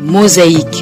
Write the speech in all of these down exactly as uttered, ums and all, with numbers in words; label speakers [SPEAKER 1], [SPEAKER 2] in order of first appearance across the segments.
[SPEAKER 1] Mosaïque.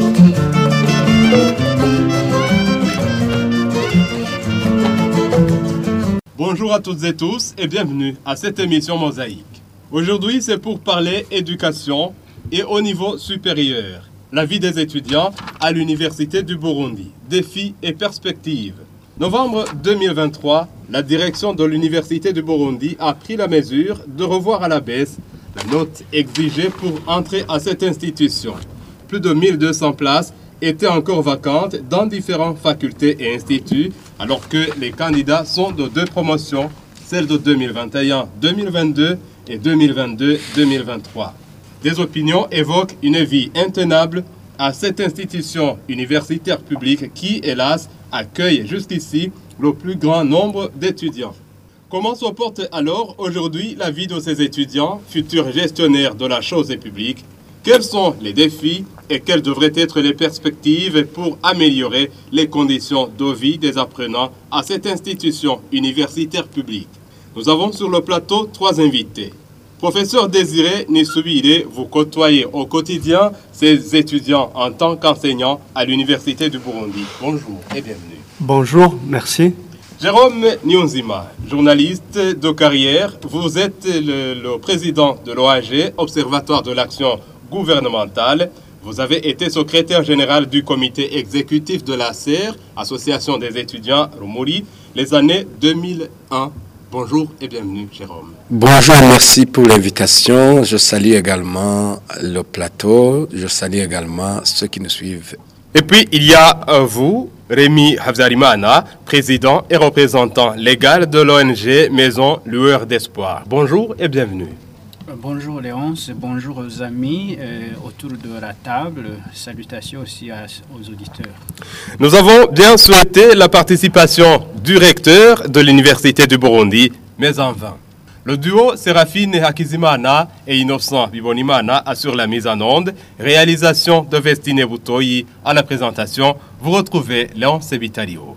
[SPEAKER 2] Bonjour à toutes et tous et bienvenue à cette émission Mosaïque. Aujourd'hui, c'est pour parler éducation et au niveau supérieur. La vie des étudiants à l'Université du Burundi. Défis et perspectives. Novembre deux mille vingt-trois, la direction de l'Université du Burundi a pris la mesure de revoir à la baisse la note exigée pour entrer à cette institution. Plus de mille deux cents places étaient encore vacantes dans différentes facultés et instituts, alors que les candidats sont de deux promotions, celles de deux mille vingt et un deux mille vingt-deux et deux mille vingt-deux deux mille vingt-trois. Des opinions évoquent une vie intenable à cette institution universitaire publique qui, hélas, accueille jusqu'ici le plus grand nombre d'étudiants. Comment se porte alors aujourd'hui la vie de ces étudiants, futurs gestionnaires de la chose publique? Quels sont les défis et quelles devraient être les perspectives pour améliorer les conditions de vie des apprenants à cette institution universitaire publique? Nous avons sur le plateau trois invités. Professeur Désiré Nissouire, vous côtoyez au quotidien ces étudiants en tant qu'enseignant à l'Université du Burundi. Bonjour et bienvenue.
[SPEAKER 3] Bonjour, merci.
[SPEAKER 2] Jérôme Nyonzima, journaliste de carrière, vous êtes le, le président de l'O A G, Observatoire de l'action gouvernementale. Vous avez été secrétaire général du comité exécutif de l'A C E R, Association des étudiants Rumuri, les années deux mille un. Bonjour et bienvenue, Jérôme.
[SPEAKER 4] Bonjour, merci pour l'invitation. Je salue également le plateau. Je salue également ceux qui nous suivent.
[SPEAKER 2] Et puis, il y a euh, vous, Rémi Havzarimana, président et représentant légal de l'O N G Maison Lueur d'Espoir. Bonjour et bienvenue.
[SPEAKER 5] Bonjour Léonce, bonjour aux amis euh, autour de la table. Salutations aussi à, aux auditeurs.
[SPEAKER 2] Nous avons bien souhaité la participation du recteur de l'Université du Burundi, mais en vain. Le duo Séraphine Hakizimana et Innocent Bibonimana assure la mise en onde. Réalisation de Vestine Butoyi à la présentation. Vous retrouvez Léon Sebitario.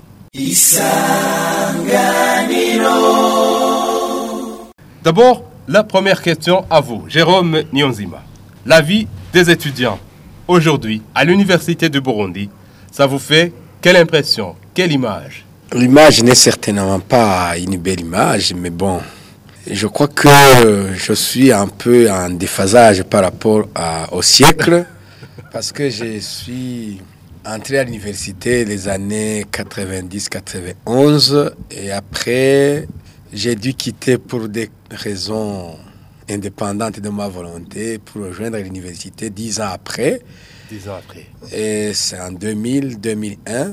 [SPEAKER 2] D'abord, la première question à vous, Jérôme Nyonzima. La vie des étudiants aujourd'hui à l'Université du Burundi, ça vous fait quelle impression, quelle image?
[SPEAKER 4] L'image n'est certainement pas une belle image, mais bon, je crois que je suis un peu en déphasage par rapport à, au siècle, parce que je suis entré à l'université les années quatre-vingt-dix quatre-vingt-onze, et après, j'ai dû quitter pour des raisons indépendantes de ma volonté pour rejoindre l'université dix ans après.
[SPEAKER 2] Dix ans après.
[SPEAKER 4] Et c'est en deux mille, deux mille un.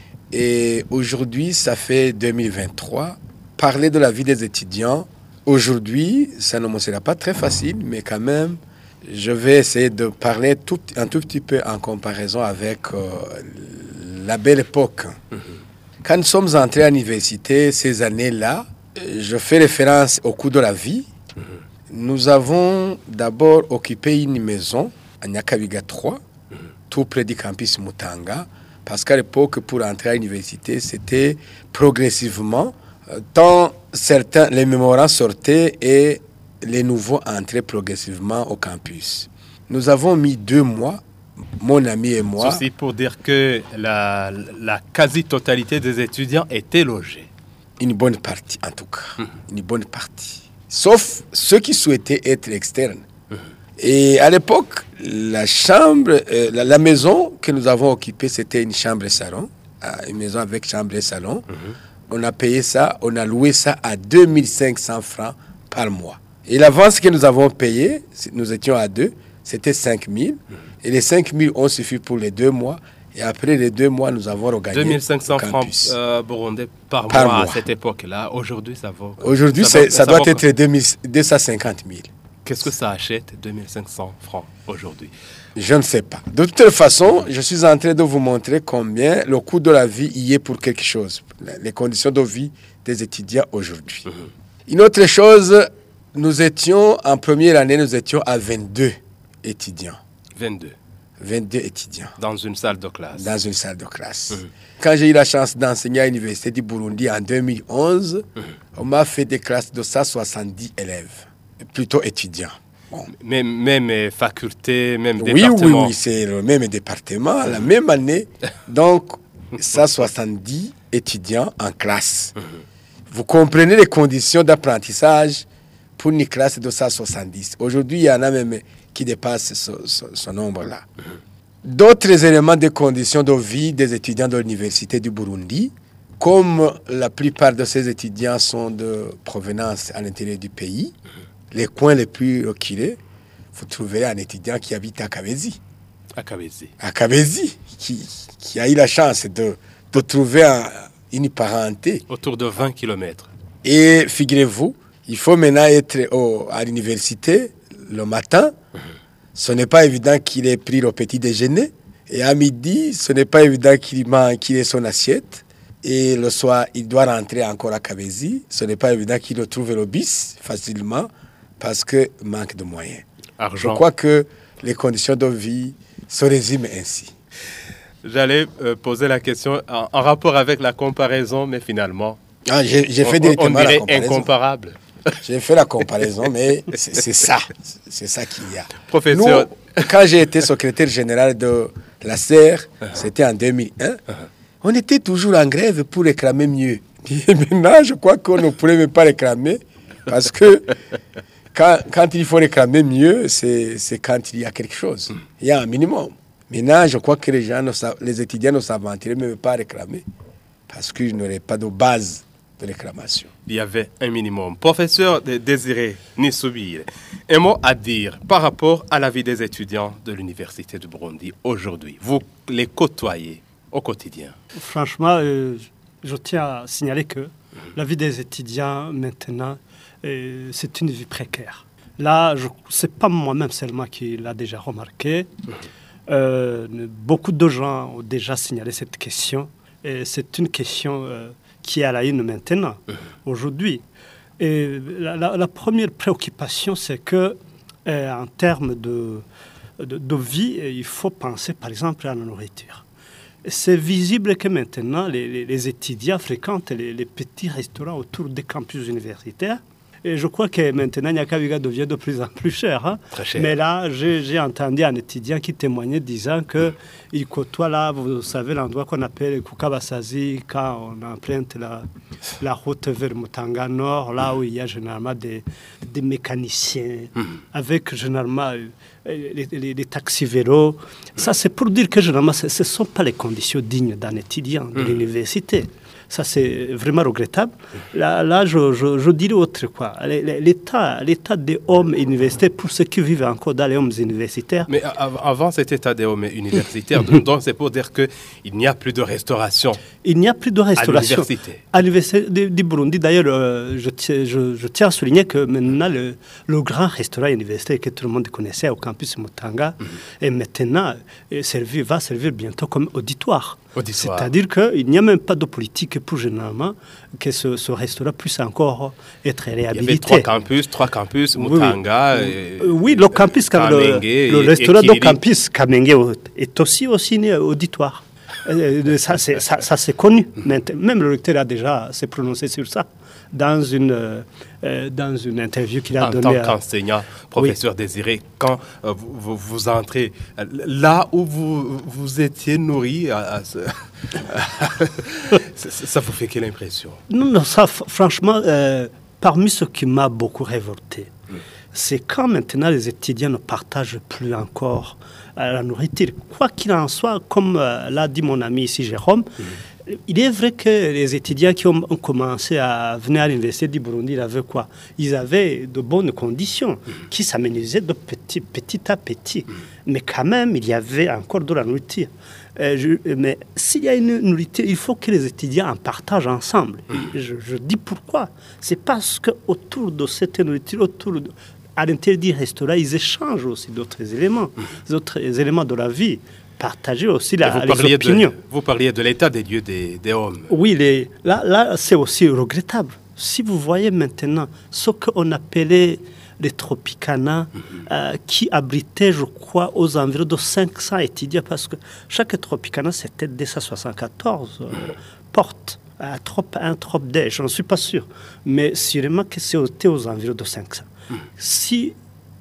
[SPEAKER 4] Et aujourd'hui, ça fait deux mille vingt-trois. Parler de la vie des étudiants, aujourd'hui, ça ne me sera pas très facile, mais quand même, je vais essayer de parler tout, un tout petit peu en comparaison avec euh, la belle époque. Mm-hmm. Quand nous sommes entrés à l'université, ces années-là, je fais référence au cours de la vie. Mm-hmm. Nous avons d'abord occupé une maison à Nyakabiga trois, mm-hmm. tout près du campus Mutanga, parce qu'à l'époque, pour entrer à l'université, c'était progressivement, tant certains, les mémorants sortaient et les nouveaux entraient progressivement au campus. Nous avons mis deux mois, mon ami et moi.
[SPEAKER 2] Ceci pour dire que la, la quasi-totalité des étudiants étaient logés.
[SPEAKER 4] Une bonne partie, en tout cas. Mmh. Une bonne partie. Sauf ceux qui souhaitaient être externes. Mmh. Et à l'époque, la chambre, euh, la, la maison que nous avons occupée, c'était une chambre et salon. Euh, une maison avec chambre et salon. Mmh. On a payé ça, on a loué ça à deux mille cinq cents francs par mois. Et l'avance que nous avons payée, nous étions à deux, c'était cinq mille. Mmh. Et les cinq mille ont suffi pour les deux mois. Et après les deux mois, nous avons regagné
[SPEAKER 2] deux mille cinq cents francs euh, burundais par,
[SPEAKER 4] par
[SPEAKER 2] mois,
[SPEAKER 4] mois
[SPEAKER 2] à cette époque-là. Aujourd'hui, ça vaut...
[SPEAKER 4] Aujourd'hui, ça, ça, ça doit être deux cent cinquante mille.
[SPEAKER 2] Qu'est-ce que ça achète, deux mille cinq cents francs aujourd'hui?
[SPEAKER 4] Je ne sais pas. De toute façon, je suis en train de vous montrer combien le coût de la vie y est pour quelque chose. Les conditions de vie des étudiants aujourd'hui. Mm-hmm. Une autre chose, nous étions, en première année, nous étions à vingt-deux étudiants.
[SPEAKER 2] vingt-deux
[SPEAKER 4] vingt-deux étudiants.
[SPEAKER 2] Dans une salle de classe.
[SPEAKER 4] Dans une salle de classe. Mmh. Quand j'ai eu la chance d'enseigner à l'Université du Burundi en deux mille onze, mmh. on m'a fait des classes de cent soixante-dix élèves, plutôt étudiants. Bon.
[SPEAKER 2] Même, même faculté, même
[SPEAKER 4] oui,
[SPEAKER 2] département.
[SPEAKER 4] Oui, oui, c'est le même département, la même année. Donc, cent soixante-dix étudiants en classe. Vous comprenez les conditions d'apprentissage pour une classe de cent soixante-dix. Aujourd'hui, il y en a même qui dépassent ce, ce, ce nombre-là. D'autres éléments de conditions de vie des étudiants de l'Université du Burundi, comme la plupart de ces étudiants sont de provenance à l'intérieur du pays, les coins les plus reculés, vous trouverez un étudiant qui habite à Kabezi.
[SPEAKER 2] À Kabezi.
[SPEAKER 4] À Kabezi, qui, qui a eu la chance de, de trouver un, une parenté.
[SPEAKER 2] Autour de vingt kilomètres.
[SPEAKER 4] Et figurez-vous, il faut maintenant être au, à l'université le matin. Mmh. Ce n'est pas évident qu'il ait pris le petit déjeuner. Et à midi, ce n'est pas évident qu'il mange, qu'il ait son assiette. Et le soir, il doit rentrer encore à Kabezi. Ce n'est pas évident qu'il retrouve le bus facilement parce que manque de moyens.
[SPEAKER 2] Argent.
[SPEAKER 4] Je crois que les conditions de vie se résument ainsi.
[SPEAKER 2] J'allais euh, poser la question en, en rapport avec la comparaison, mais finalement...
[SPEAKER 4] Ah, j'ai, j'ai fait
[SPEAKER 2] on,
[SPEAKER 4] directement
[SPEAKER 2] on dirait
[SPEAKER 4] la comparaison.
[SPEAKER 2] Incomparable.
[SPEAKER 4] J'ai fait la comparaison, mais c'est, c'est ça. C'est ça qu'il y a.
[SPEAKER 2] Professeur...
[SPEAKER 4] Nous, quand j'ai été secrétaire général de la C E R, uh-huh. c'était en deux mille un, uh-huh. on était toujours en grève pour réclamer mieux. Et maintenant, je crois qu'on ne pourrait même pas réclamer parce que quand, quand il faut réclamer mieux, c'est, c'est quand il y a quelque chose. Il y a un minimum. Maintenant, je crois que les gens, ne savent, les étudiants ne s'aventuraient même pas à réclamer parce qu'ils n'auraient pas de base de réclamation.
[SPEAKER 2] Il y avait un minimum. Professeur Désiré Nissoubire, un mot à dire par rapport à la vie des étudiants de l'Université du Burundi aujourd'hui. Vous les côtoyez au quotidien.
[SPEAKER 1] Franchement, euh, je tiens à signaler que mmh. la vie des étudiants maintenant, euh, c'est une vie précaire. Là, ce n'est pas moi-même seulement qui l'a déjà remarqué. Mmh. Euh, beaucoup de gens ont déjà signalé cette question. Et c'est une question euh, qui est à la une maintenant, mmh. aujourd'hui. Et la, la, la première préoccupation, c'est que, euh, en termes de, de, de vie, il faut penser, par exemple, à la nourriture. C'est visible que maintenant, les, les, les étudiants fréquentent les, les petits restaurants autour des campus universitaires. Et je crois que maintenant, Nyakabiga devient de plus en plus cher. Hein.
[SPEAKER 2] Très cher.
[SPEAKER 1] Mais là, j'ai, j'ai entendu un étudiant qui témoignait disant qu'il côtoie là, vous savez, l'endroit qu'on appelle Kukabasazi, quand on emprunte la, la route vers Mutanga Nord, là où il y a généralement des, des mécaniciens, mmh. avec généralement les, les, les taxis-vélos. Ça, c'est pour dire que généralement, ce ne sont pas les conditions dignes d'un étudiant de mmh. l'université. Ça, c'est vraiment regrettable. Là, là je, je, je dirais autre quoi. L'état, l'état des hommes universitaires, pour ceux qui vivent encore dans les hommes universitaires.
[SPEAKER 2] Mais avant cet état des hommes universitaires, donc c'est pour dire qu'il n'y a plus de restauration.
[SPEAKER 1] Il n'y a plus de restauration.
[SPEAKER 2] À l'université.
[SPEAKER 1] À l'université du Burundi, d'ailleurs, euh, je, je, je tiens à souligner que maintenant, le, le grand restaurant universitaire que tout le monde connaissait au campus Mutanga, mm-hmm. est maintenant servi, va servir bientôt comme auditoire. Auditoire. C'est-à-dire qu'il n'y a même pas de politique pour généralement que ce, ce restaurant puisse encore être réhabilité.
[SPEAKER 2] Il y avait trois campus, trois campus, Mutanga.
[SPEAKER 1] Oui,
[SPEAKER 2] et,
[SPEAKER 1] oui le campus,
[SPEAKER 2] Kamenge
[SPEAKER 1] le, le restaurant de campus Kamenge est aussi aussi auditoire. ça, c'est, ça, ça c'est connu. Même le recteur a déjà s'est prononcé sur ça dans une, euh, dans une interview qu'il a
[SPEAKER 2] en
[SPEAKER 1] donnée.
[SPEAKER 2] En tant qu'enseignant, professeur oui. Désiré, quand euh, vous, vous entrez là où vous, vous étiez nourri, à, à ce... ça vous fait quelle impression?
[SPEAKER 1] Non, non, ça, franchement, euh, parmi ce qui m'a beaucoup révolté, mm. c'est quand maintenant les étudiants ne partagent plus encore euh, la nourriture. Quoi qu'il en soit, comme euh, l'a dit mon ami ici, Jérôme, mm. il est vrai que les étudiants qui ont, ont commencé à venir à l'université du Burundi, ils avaient quoi? Ils avaient de bonnes conditions, mmh. qui s'aménageaient de petit, petit à petit. Mmh. Mais quand même, il y avait encore de la nourriture. Euh, je, mais s'il y a une nourriture, il faut que les étudiants en partagent ensemble. Mmh. Je, je dis pourquoi. C'est parce qu'autour de cette nourriture, autour de, à l'intérieur du restaurant, ils échangent aussi d'autres éléments, mmh. d'autres éléments de la vie. Partager aussi la,
[SPEAKER 2] vous
[SPEAKER 1] les opinions.
[SPEAKER 2] De, vous parliez de l'état des lieux des, des hommes.
[SPEAKER 1] Oui, les, là, là c'est aussi regrettable. Si vous voyez maintenant ce qu'on appelait les Tropicana, mm-hmm. euh, qui abritaient, je crois, aux environs de cinq cents étudiants, parce que chaque Tropicana, c'était deux cent soixante-quatorze euh, mm-hmm. portes. Un trop, un trop D, je n'en suis pas sûr. Mais sûrement que c'était aux environs de cinq cents. Mm-hmm. Si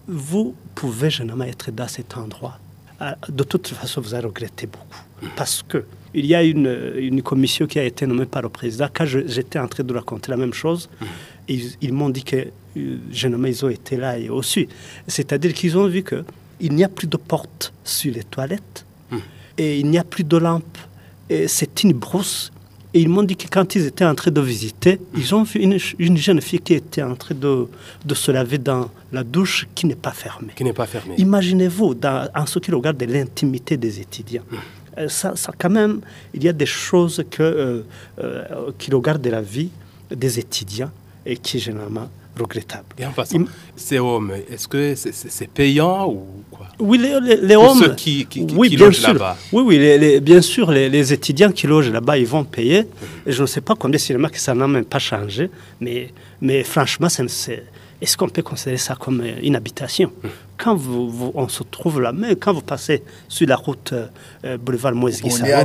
[SPEAKER 1] vous pouvez généralement être dans cet endroit. De toute façon, vous allez regretter beaucoup. Parce qu'il y a une, une commission qui a été nommée par le président. Quand je, j'étais en train de raconter la même chose, ils, ils m'ont dit que euh, généralement, ils ont été là et aussi. C'est-à-dire qu'ils ont vu qu'il n'y a plus de porte sur les toilettes et il n'y a plus de lampe. Et c'est une brousse. Et ils m'ont dit que quand ils étaient en train de visiter, ils ont vu une, une jeune fille qui était en train de, de se laver dans la douche qui n'est pas fermée.
[SPEAKER 2] Qui n'est pas fermée.
[SPEAKER 1] Imaginez-vous, dans, en ce qui regarde l'intimité des étudiants. Mmh. Ça, ça, quand même, il y a des choses que, euh, euh, qui regardent la vie des étudiants et qui est généralement regrettable.
[SPEAKER 2] Et en passant, Il... ces hommes, est-ce que c'est, c'est, c'est payant ou quoi?
[SPEAKER 1] Oui, les, les, les
[SPEAKER 2] Pour
[SPEAKER 1] hommes...
[SPEAKER 2] ceux qui, qui, qui,
[SPEAKER 1] oui,
[SPEAKER 2] qui
[SPEAKER 1] bien
[SPEAKER 2] logent
[SPEAKER 1] sûr.
[SPEAKER 2] là-bas.
[SPEAKER 1] Oui, oui, les, les, bien sûr, les, les étudiants qui logent là-bas, ils vont payer. Mmh. Et je ne sais pas combien, c'est que ça n'a même pas changé. Mais, mais franchement, c'est, c'est, est-ce qu'on peut considérer ça comme une habitation? Mmh. Quand vous, vous, on se trouve là, mais quand vous passez sur la route euh, boulevard Moïse Guissaro,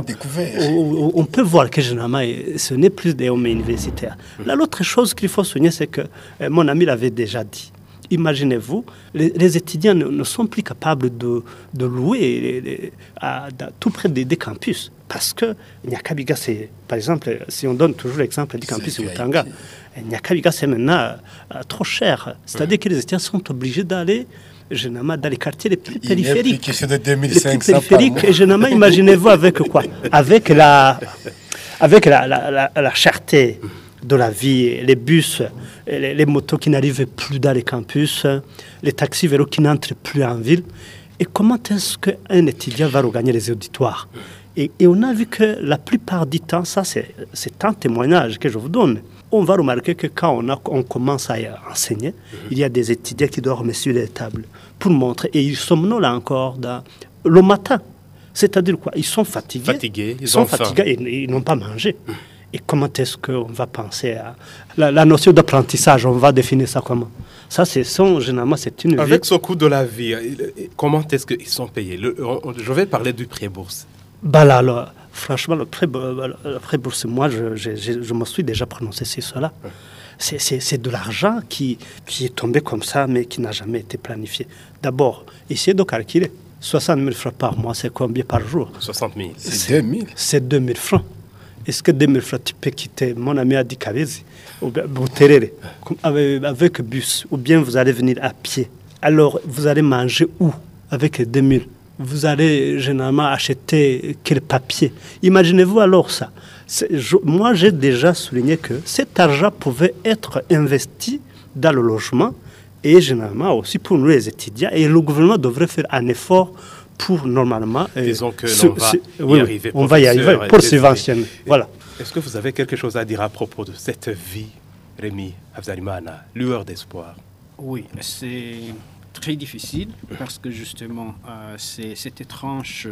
[SPEAKER 1] on, on peut voir que généralement, ce n'est plus des hommes universitaires. Mmh. Là, l'autre chose qu'il faut souligner, c'est que euh, mon ami l'avait déjà dit. Imaginez-vous, les, les étudiants ne, ne sont plus capables de, de louer les, les, à, à, tout près des, des campus. Parce que Nyakabiga, c'est, par exemple, si on donne toujours l'exemple du campus de Mutanga, Nyakabiga, c'est maintenant euh, trop cher. C'est-à-dire mmh. que les étudiants sont obligés d'aller généralement dans les quartiers les plus périphériques.
[SPEAKER 4] Il de deux mille
[SPEAKER 1] cinq cents les plus périphériques. Et généralement, imaginez-vous avec quoi? Avec la, avec la, la, la, la cherté de la vie, les bus, les, les motos qui n'arrivent plus dans les campus, les taxis vélos qui n'entrent plus en ville. Et comment est-ce qu'un étudiant va regagner les auditoires? Et, et on a vu que la plupart du temps, ça c'est, c'est un témoignage que je vous donne, on va remarquer que quand on, a, on commence à enseigner, il y a des étudiants qui dorment sur les tables pour montrer, et ils somnolent là encore dans, le matin. C'est-à-dire quoi? Ils sont fatigués,
[SPEAKER 2] fatigués ils,
[SPEAKER 1] ils sont fatigués et ils n'ont pas mangé. Et comment est-ce qu'on va penser à la, la notion d'apprentissage? On va définir ça comment? Ça, c'est son, généralement, c'est une
[SPEAKER 2] Avec
[SPEAKER 1] vie.
[SPEAKER 2] ce coût de la vie, comment est-ce qu'ils sont payés? Le, je vais parler du pré-bourse.
[SPEAKER 1] Bah là, là, franchement, le pré-bourse, moi, je, je, je, je me suis déjà prononcé sur cela. C'est, c'est, c'est de l'argent qui, qui est tombé comme ça, mais qui n'a jamais été planifié. D'abord, essayez de calculer. soixante mille francs par mois, c'est combien par jour?
[SPEAKER 2] soixante mille.
[SPEAKER 4] C'est deux mille.
[SPEAKER 1] C'est deux mille francs. Est-ce que deux mille francs, tu peux quitter mon ami Adi Kabezi ou Bouterere avec, avec bus, ou bien vous allez venir à pied? Alors, vous allez manger où avec les deux mille? Vous allez généralement acheter quel papier? Imaginez-vous alors ça. Je, moi, j'ai déjà souligné que cet argent pouvait être investi dans le logement et généralement aussi pour nous les étudiants. Et le gouvernement devrait faire un effort pour normalement...
[SPEAKER 2] Disons que l'on va y
[SPEAKER 1] oui,
[SPEAKER 2] arriver.
[SPEAKER 1] On va y arriver pour subventionner. Voilà.
[SPEAKER 2] Est-ce que vous avez quelque chose à dire à propos de cette vie, Rémi Afzalimana, lueur d'espoir?
[SPEAKER 5] Oui, c'est très difficile parce que justement, euh, c'est cette tranche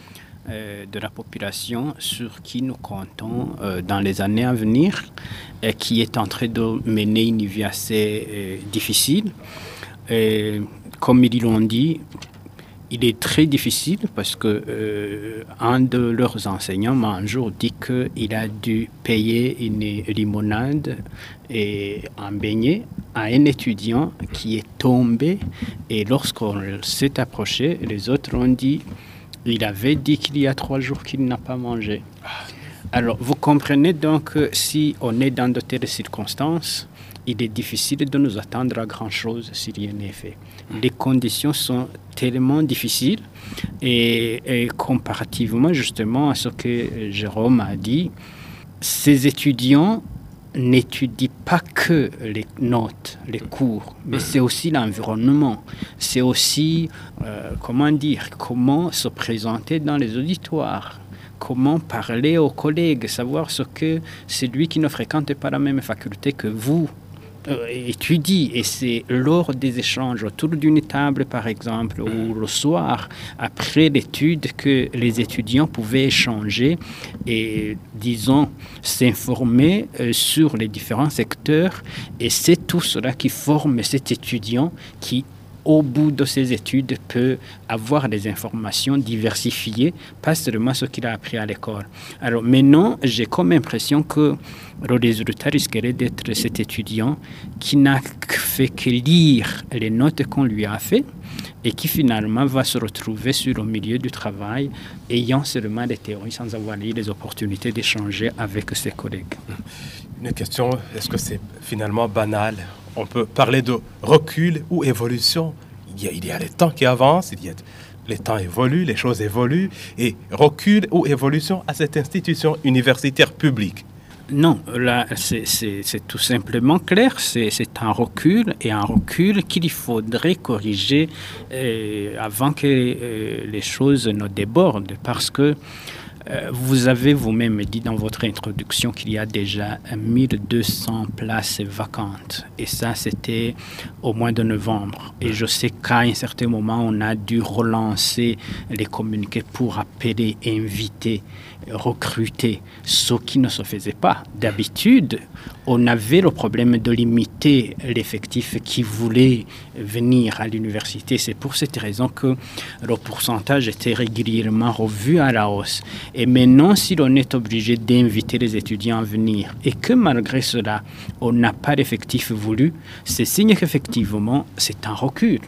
[SPEAKER 5] euh, de la population sur qui nous comptons euh, dans les années à venir et qui est en train de mener une vie assez euh, difficile. Et comme ils l'ont dit, il est très difficile parce que euh, un de leurs enseignants m'a un jour dit qu'il a dû payer une limonade et un beignet à un étudiant qui est tombé. Et lorsqu'on s'est approché, les autres ont dit il avait dit qu'il y a trois jours qu'il n'a pas mangé. Alors, vous comprenez donc que si on est dans de telles circonstances, il est difficile de nous attendre à grand-chose si rien n'est fait. Les conditions sont tellement difficiles et, et comparativement justement à ce que Jérôme a dit, ces étudiants n'étudient pas que les notes, les cours, mais c'est aussi l'environnement. C'est aussi, euh, comment dire, comment se présenter dans les auditoires. Comment parler aux collègues, savoir ce que celui qui ne fréquente pas la même faculté que vous euh, étudie. Et c'est lors des échanges autour d'une table, par exemple, ou le soir, après l'étude, que les étudiants pouvaient échanger et, disons, s'informer euh, sur les différents secteurs. Et c'est tout cela qui forme cet étudiant qui au bout de ses études, peut avoir des informations diversifiées, pas seulement ce qu'il a appris à l'école. Alors maintenant, j'ai comme impression que le résultat risquerait d'être cet étudiant qui n'a fait que lire les notes qu'on lui a fait et qui finalement va se retrouver sur le milieu du travail ayant seulement des théories sans avoir eu les opportunités d'échanger avec ses collègues.
[SPEAKER 2] Une question, est-ce que c'est finalement banal? On peut parler de recul ou évolution. Il y a, il y a les temps qui avancent, il y a, les temps évoluent, les choses évoluent, et recul ou évolution à cette institution universitaire publique.
[SPEAKER 5] Non, là, c'est, c'est, c'est tout simplement clair. C'est, c'est un recul, et un recul qu'il faudrait corriger euh, avant que euh, les choses ne débordent. Parce que euh, vous avez vous-même dit dans votre introduction qu'il y a déjà mille deux cents places vacantes. Et ça, c'était au mois de novembre. Et je sais qu'à un certain moment, on a dû relancer les communiqués pour appeler, inviter, recruter, ce qui ne se faisait pas. D'habitude, on avait le problème de limiter l'effectif qui voulait venir à l'université. C'est pour cette raison que le pourcentage était régulièrement revu à la hausse. Et maintenant, si l'on est obligé d'inviter les étudiants à venir et que malgré cela, on n'a pas d'effectif voulu, c'est signe qu'effectivement, c'est un recul.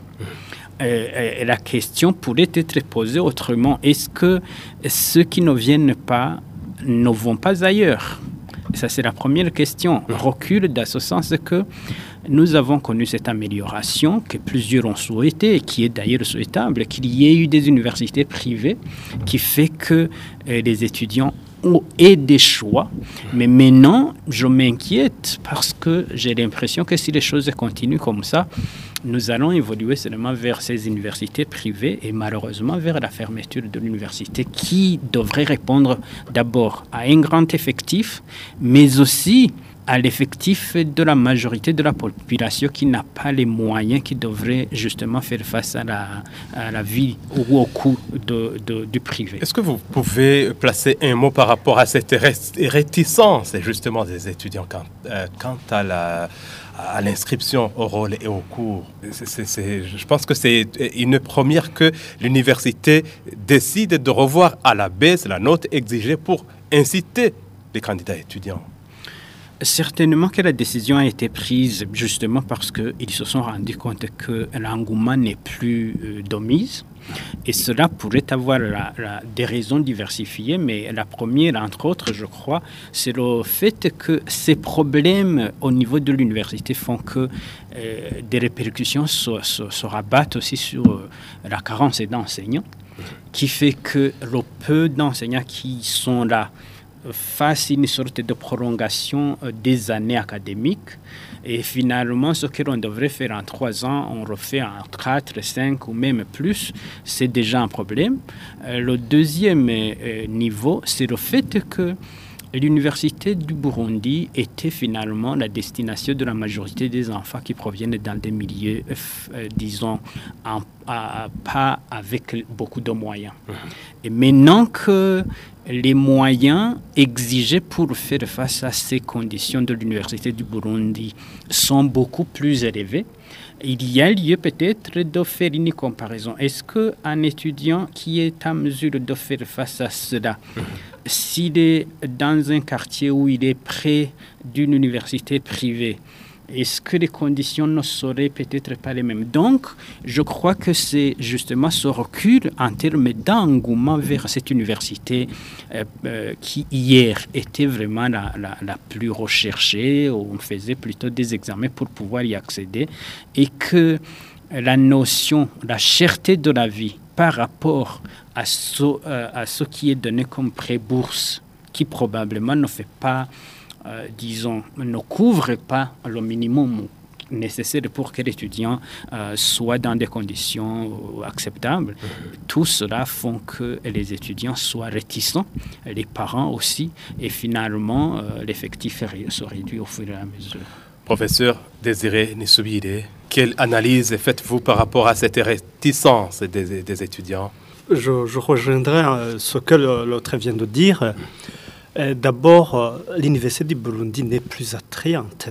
[SPEAKER 5] Euh, la question pourrait être posée autrement. Est-ce que ceux qui ne viennent pas ne vont pas ailleurs? Ça, c'est la première question. Recul dans ce sens que nous avons connu cette amélioration que plusieurs ont souhaité et qui est d'ailleurs souhaitable, qu'il y ait eu des universités privées qui fait que euh, les étudiants ont et des choix. Mais maintenant, je m'inquiète parce que j'ai l'impression que si les choses continuent comme ça, nous allons évoluer seulement vers ces universités privées et malheureusement vers la fermeture de l'université qui devrait répondre d'abord à un grand effectif, mais aussi à l'effectif de la majorité de la population qui n'a pas les moyens, qui devrait justement faire face à la, à la vie ou au coût de, de, du privé.
[SPEAKER 2] Est-ce que vous pouvez placer un mot par rapport à cette réticence justement des étudiants quant, euh, quant à la... à l'inscription au rôle et au cours? C'est, c'est, c'est, je pense que c'est une première que l'université décide de revoir à la baisse la note exigée pour inciter les candidats étudiants.
[SPEAKER 5] Certainement que la décision a été prise justement parce qu'ils se sont rendus compte que l'engouement n'est plus euh, de mise. Et cela pourrait avoir la, la, des raisons diversifiées, mais la première, entre autres, je crois, c'est le fait que ces problèmes au niveau de l'université font que euh, des répercussions se, se, se rabattent aussi sur euh, la carence d'enseignants, qui fait que le peu d'enseignants qui sont là face à une sorte de prolongation des années académiques. Et finalement, ce que l'on devrait faire en trois ans, on refait en quatre, cinq ou même plus. C'est déjà un problème. Le deuxième niveau, c'est le fait que l'université du Burundi était finalement la destination de la majorité des enfants qui proviennent dans des milieux, euh, disons, en, à, pas avec beaucoup de moyens. Mmh. Et maintenant que les moyens exigés pour faire face à ces conditions de l'université du Burundi sont beaucoup plus élevés, il y a lieu peut-être de faire une comparaison. Est-ce qu'un étudiant qui est en mesure de faire face à cela, mmh. s'il est dans un quartier où il est près d'une université privée, est-ce que les conditions ne seraient peut-être pas les mêmes? Donc, je crois que c'est justement ce recul en termes d'engouement vers cette université euh, euh, qui, hier, était vraiment la, la, la plus recherchée, où on faisait plutôt des examens pour pouvoir y accéder, et que la notion, la cherté de la vie par rapport à ce, euh, à ce qui est donné comme pré-bourse, qui probablement ne fait pas... Euh, disons, ne couvre pas le minimum nécessaire pour que l'étudiant euh, soit dans des conditions acceptables. Mmh. Tout cela font que les étudiants soient réticents, les parents aussi, et finalement, euh, l'effectif se réduit au fur et à mesure.
[SPEAKER 2] Professeur Désiré Nisubire, quelle analyse faites-vous par rapport à cette réticence des, des étudiants?
[SPEAKER 1] Je, je rejoindrai ce que l'autre vient de dire. D'abord, l'université du Burundi n'est plus attrayante.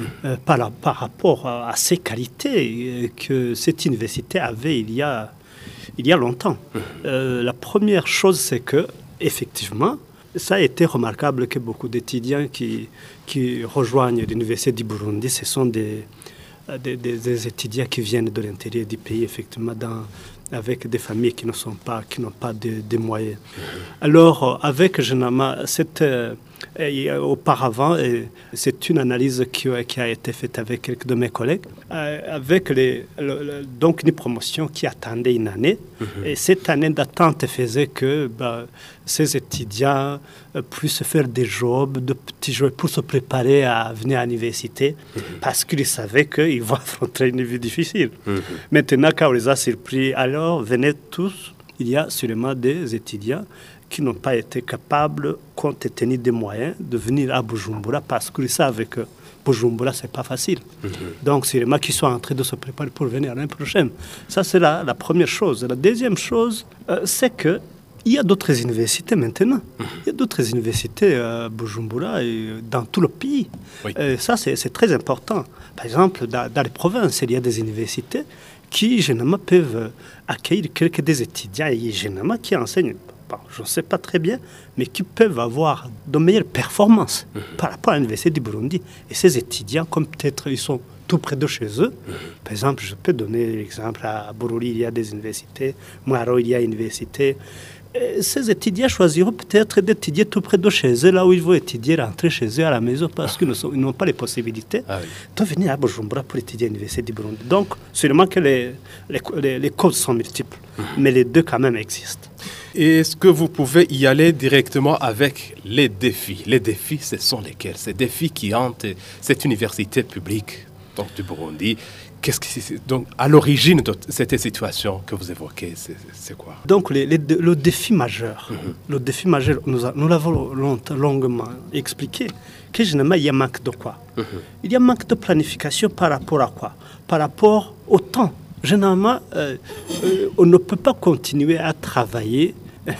[SPEAKER 1] euh, par, la, par rapport à, à ces qualités euh, que cette université avait il y a, il y a longtemps. Euh, la première chose, c'est que, effectivement, ça a été remarquable que beaucoup d'étudiants qui, qui rejoignent l'université du Burundi, ce sont des, des, des, des étudiants qui viennent de l'intérieur du pays, effectivement, dans, avec des familles qui ne sont pas, qui n'ont pas de, de moyens. Alors, avec généralement cette euh, et, auparavant, et c'est une analyse qui, qui a été faite avec quelques de mes collègues, euh, avec les, le, le, donc une promotion qui attendait une année. Mm-hmm. Et cette année d'attente faisait que bah, ces étudiants euh, puissent faire des jobs, de petits jobs, pour se préparer à venir à l'université, mm-hmm. parce qu'ils savaient qu'ils vont affronter une vie difficile. Mm-hmm. Maintenant, quand on les a surpris, alors venez tous, il y a sûrement des étudiants qui n'ont pas été capables, compte tenu des moyens, de venir à Bujumbura parce qu'ils savent que Bujumbura, ce n'est pas facile. Mm-hmm. Donc, c'est les gens qui sont en train de se préparer pour venir l'année prochaine. Ça, c'est la, la première chose. La deuxième chose, euh, c'est qu'il y a d'autres universités maintenant. Mm-hmm. Il y a d'autres universités à Bujumbura et dans tout le pays. Oui. Euh, ça, c'est, c'est très important. Par exemple, dans, dans les provinces, il y a des universités qui, généralement, peuvent accueillir quelques des étudiants et généralement qui enseignent. Je ne sais pas très bien, mais qui peuvent avoir de meilleures performances mmh. par rapport à l'université du Burundi. Et ces étudiants, comme peut-être ils sont tout près de chez eux, mmh. par exemple, je peux donner l'exemple, à Bururi, il y a des universités, Mwaro, il y a une université. Et ces étudiants choisiront peut-être d'étudier tout près de chez eux, là où ils vont étudier, rentrer chez eux à la maison, parce qu'ils ils n'ont pas les possibilités ah oui. de venir à Bujumbura pour étudier à l'université du Burundi. Donc, sûrement que les, les, les, les causes sont multiples, mmh. mais les deux quand même existent.
[SPEAKER 2] Et est-ce que vous pouvez y aller directement avec les défis? Les défis, ce sont lesquels? Ces défis qui hantent cette université publique donc, du Burundi. Qu'est-ce que c'est, donc, à l'origine de cette situation que vous évoquez, c'est, c'est quoi?
[SPEAKER 1] Donc, les, les, le défi majeur, mm-hmm. le défi majeur, nous, a, nous l'avons longtemps, longuement expliqué, que généralement, il y a manque de quoi? Mm-hmm. Il y a manque de planification par rapport à quoi? Par rapport au temps. Généralement, euh, euh, on ne peut pas continuer à travailler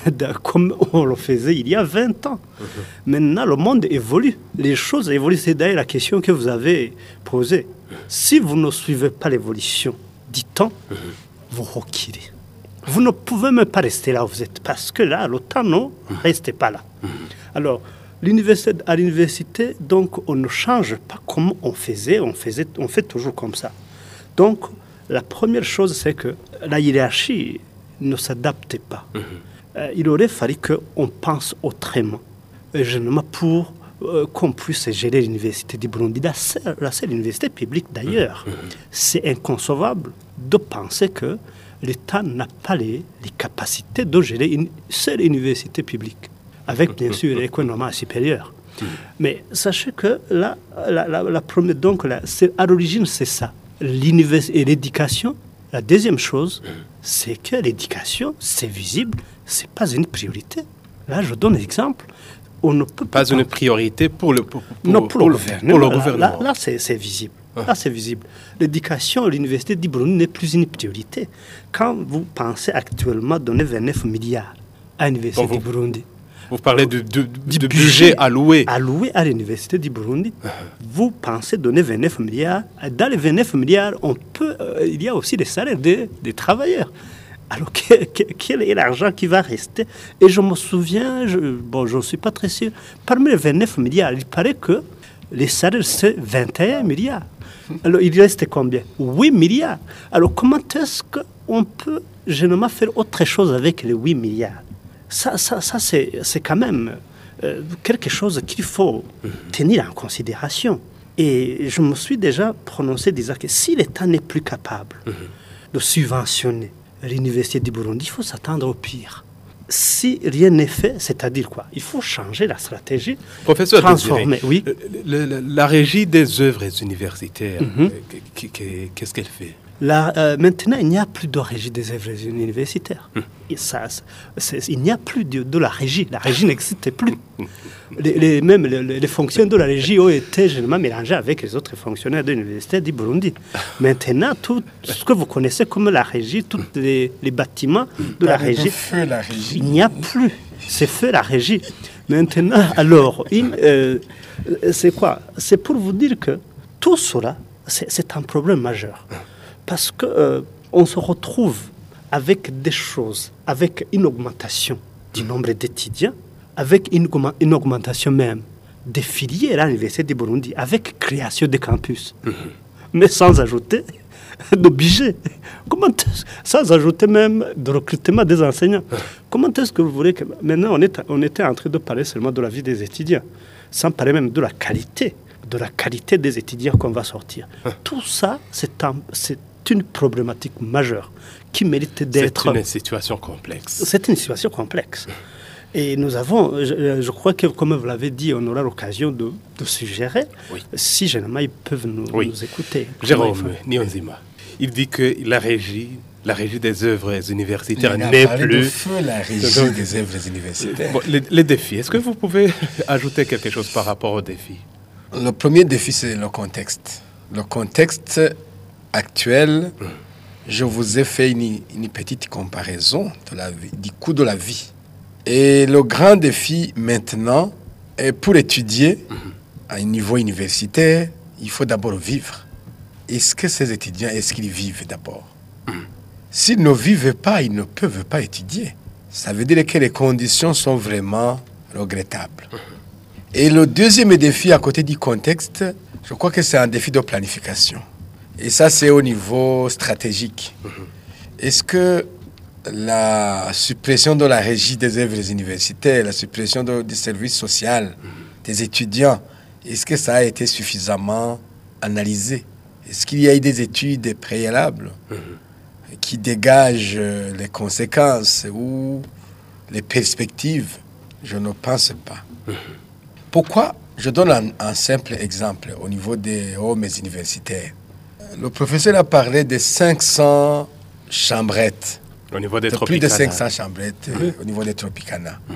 [SPEAKER 1] comme on le faisait il y a vingt ans. Mm-hmm. Maintenant, le monde évolue. Les choses évoluent. C'est d'ailleurs la question que vous avez posée. Si vous ne suivez pas l'évolution du temps, mm-hmm. vous reculez. Vous ne pouvez même pas rester là où vous êtes. Parce que là, le temps, non, mm-hmm. restez pas là. Mm-hmm. Alors, l'université, à l'université, donc, on ne change pas comme on faisait. On, faisait, on fait toujours comme ça. Donc, la première chose, c'est que la hiérarchie ne s'adaptait pas. Mm-hmm. Euh, il aurait fallu qu'on pense autrement, euh, généralement pour euh, qu'on puisse gérer l'université du Burundi, la seule, la seule université publique d'ailleurs. Mmh. C'est inconcevable de penser que l'État n'a pas les, les capacités de gérer une seule université publique, avec bien sûr l'économie supérieure. Mmh. Mais sachez que la, la, la, la première, donc, la, c'est, à l'origine, c'est ça, l'université et l'éducation. La deuxième chose, c'est que l'éducation, c'est visible, ce n'est pas une priorité. Là, je donne un exemple. On ne peut
[SPEAKER 2] pas, pas une priorité pour le, pour, pour,
[SPEAKER 1] non, pour, pour le, gouvernement. Pour le gouvernement. Là, là, là c'est, c'est visible. Ah. Là, c'est visible. L'éducation à l'université du Burundi n'est plus une priorité. Quand vous pensez actuellement donner vingt-neuf milliards à l'université bon, du Burundi,
[SPEAKER 2] vous parlez de, de, du de budget, budget alloué.
[SPEAKER 1] Alloué à l'université du Burundi. Uh-huh. Vous pensez donner vingt-neuf milliards. Dans les vingt-neuf milliards, on peut, euh, il y a aussi les salaires des, des travailleurs. Alors, que, que, quel est l'argent qui va rester? Et je me souviens, je, bon, je ne suis pas très sûr, parmi les vingt-neuf milliards, il paraît que les salaires, c'est vingt et un milliards. Alors, il reste combien? huit milliards. Alors, comment est-ce qu'on peut généralement faire autre chose avec les huit milliards? Ça, ça, ça c'est, c'est quand même euh, quelque chose qu'il faut tenir en considération. Et je me suis déjà prononcé disant que si l'État n'est plus capable de subventionner l'université du Burundi, il faut s'attendre au pire. Si rien n'est fait, c'est-à-dire quoi? Il faut changer la stratégie,
[SPEAKER 2] Professeur
[SPEAKER 1] transformer. Oui.
[SPEAKER 2] Le, le, la régie des œuvres universitaires, mm-hmm. euh, qu'est-ce qu'elle fait?
[SPEAKER 1] Là, euh, maintenant, il n'y a plus de régie des œuvres universitaires. Mmh. Et ça, c'est, il n'y a plus de, de la régie. La régie n'existe plus. Les, les, même les, les fonctions de la régie ont été généralement mélangées avec les autres fonctionnaires de l'université du Burundi. Maintenant, tout ce que vous connaissez comme la régie, tous les, les bâtiments de la régie,
[SPEAKER 4] feu, la régie,
[SPEAKER 1] il n'y a plus. C'est fait la régie. Maintenant, alors, il, euh, c'est quoi? C'est pour vous dire que tout cela, c'est, c'est un problème majeur. Parce qu'on euh, se retrouve avec des choses, avec une augmentation du nombre d'étudiants, avec une, une augmentation même des filières à l'Université du Burundi, avec création de campus, mmh. mais sans ajouter de budget. Comment sans ajouter même de recrutement des enseignants. Comment est-ce que vous voulez que... Maintenant, on, est, on était en train de parler seulement de la vie des étudiants, sans parler même de la qualité, de la qualité des étudiants qu'on va sortir. Tout ça, c'est, un, c'est une problématique majeure qui mérite d'être...
[SPEAKER 2] C'est une situation complexe.
[SPEAKER 1] C'est une situation complexe. Et nous avons, je, je crois que, comme vous l'avez dit, on aura l'occasion de, de suggérer, oui. si généralement ils peuvent nous, oui. nous écouter.
[SPEAKER 2] Jérôme Niyonzima, il dit que la régie, la régie des œuvres universitaires n'est plus...
[SPEAKER 4] de feu, la régie Donc, des œuvres universitaires.
[SPEAKER 2] Bon, les, les défis, est-ce que vous pouvez ajouter quelque chose par rapport aux défis?
[SPEAKER 4] Le premier défi, c'est le contexte. Le contexte actuel, hum. je vous ai fait une, une petite comparaison de la vie, du coût de la vie. Et le grand défi maintenant, est pour étudier mmh. à un niveau universitaire, il faut d'abord vivre. Est-ce que ces étudiants, est-ce qu'ils vivent d'abord? mmh. S'ils ne vivent pas, ils ne peuvent pas étudier. Ça veut dire que les conditions sont vraiment regrettables. Mmh. Et le deuxième défi à côté du contexte, je crois que c'est un défi de planification. Et ça, c'est au niveau stratégique. Mmh. Est-ce que la suppression de la régie des œuvres universitaires, la suppression de, du service social mmh. des étudiants, est-ce que ça a été suffisamment analysé? Est-ce qu'il y a eu des études préalables mmh. qui dégagent les conséquences ou les perspectives? Je ne pense pas. Mmh. Pourquoi? Je donne un, un simple exemple au niveau des hommes universitaires. Le professeur a parlé de cinq cents chambrettes.
[SPEAKER 2] Au niveau des
[SPEAKER 4] de
[SPEAKER 2] Tropicana.
[SPEAKER 4] Plus de cinq cents chambrettes mmh. au niveau des Tropicana. Mmh.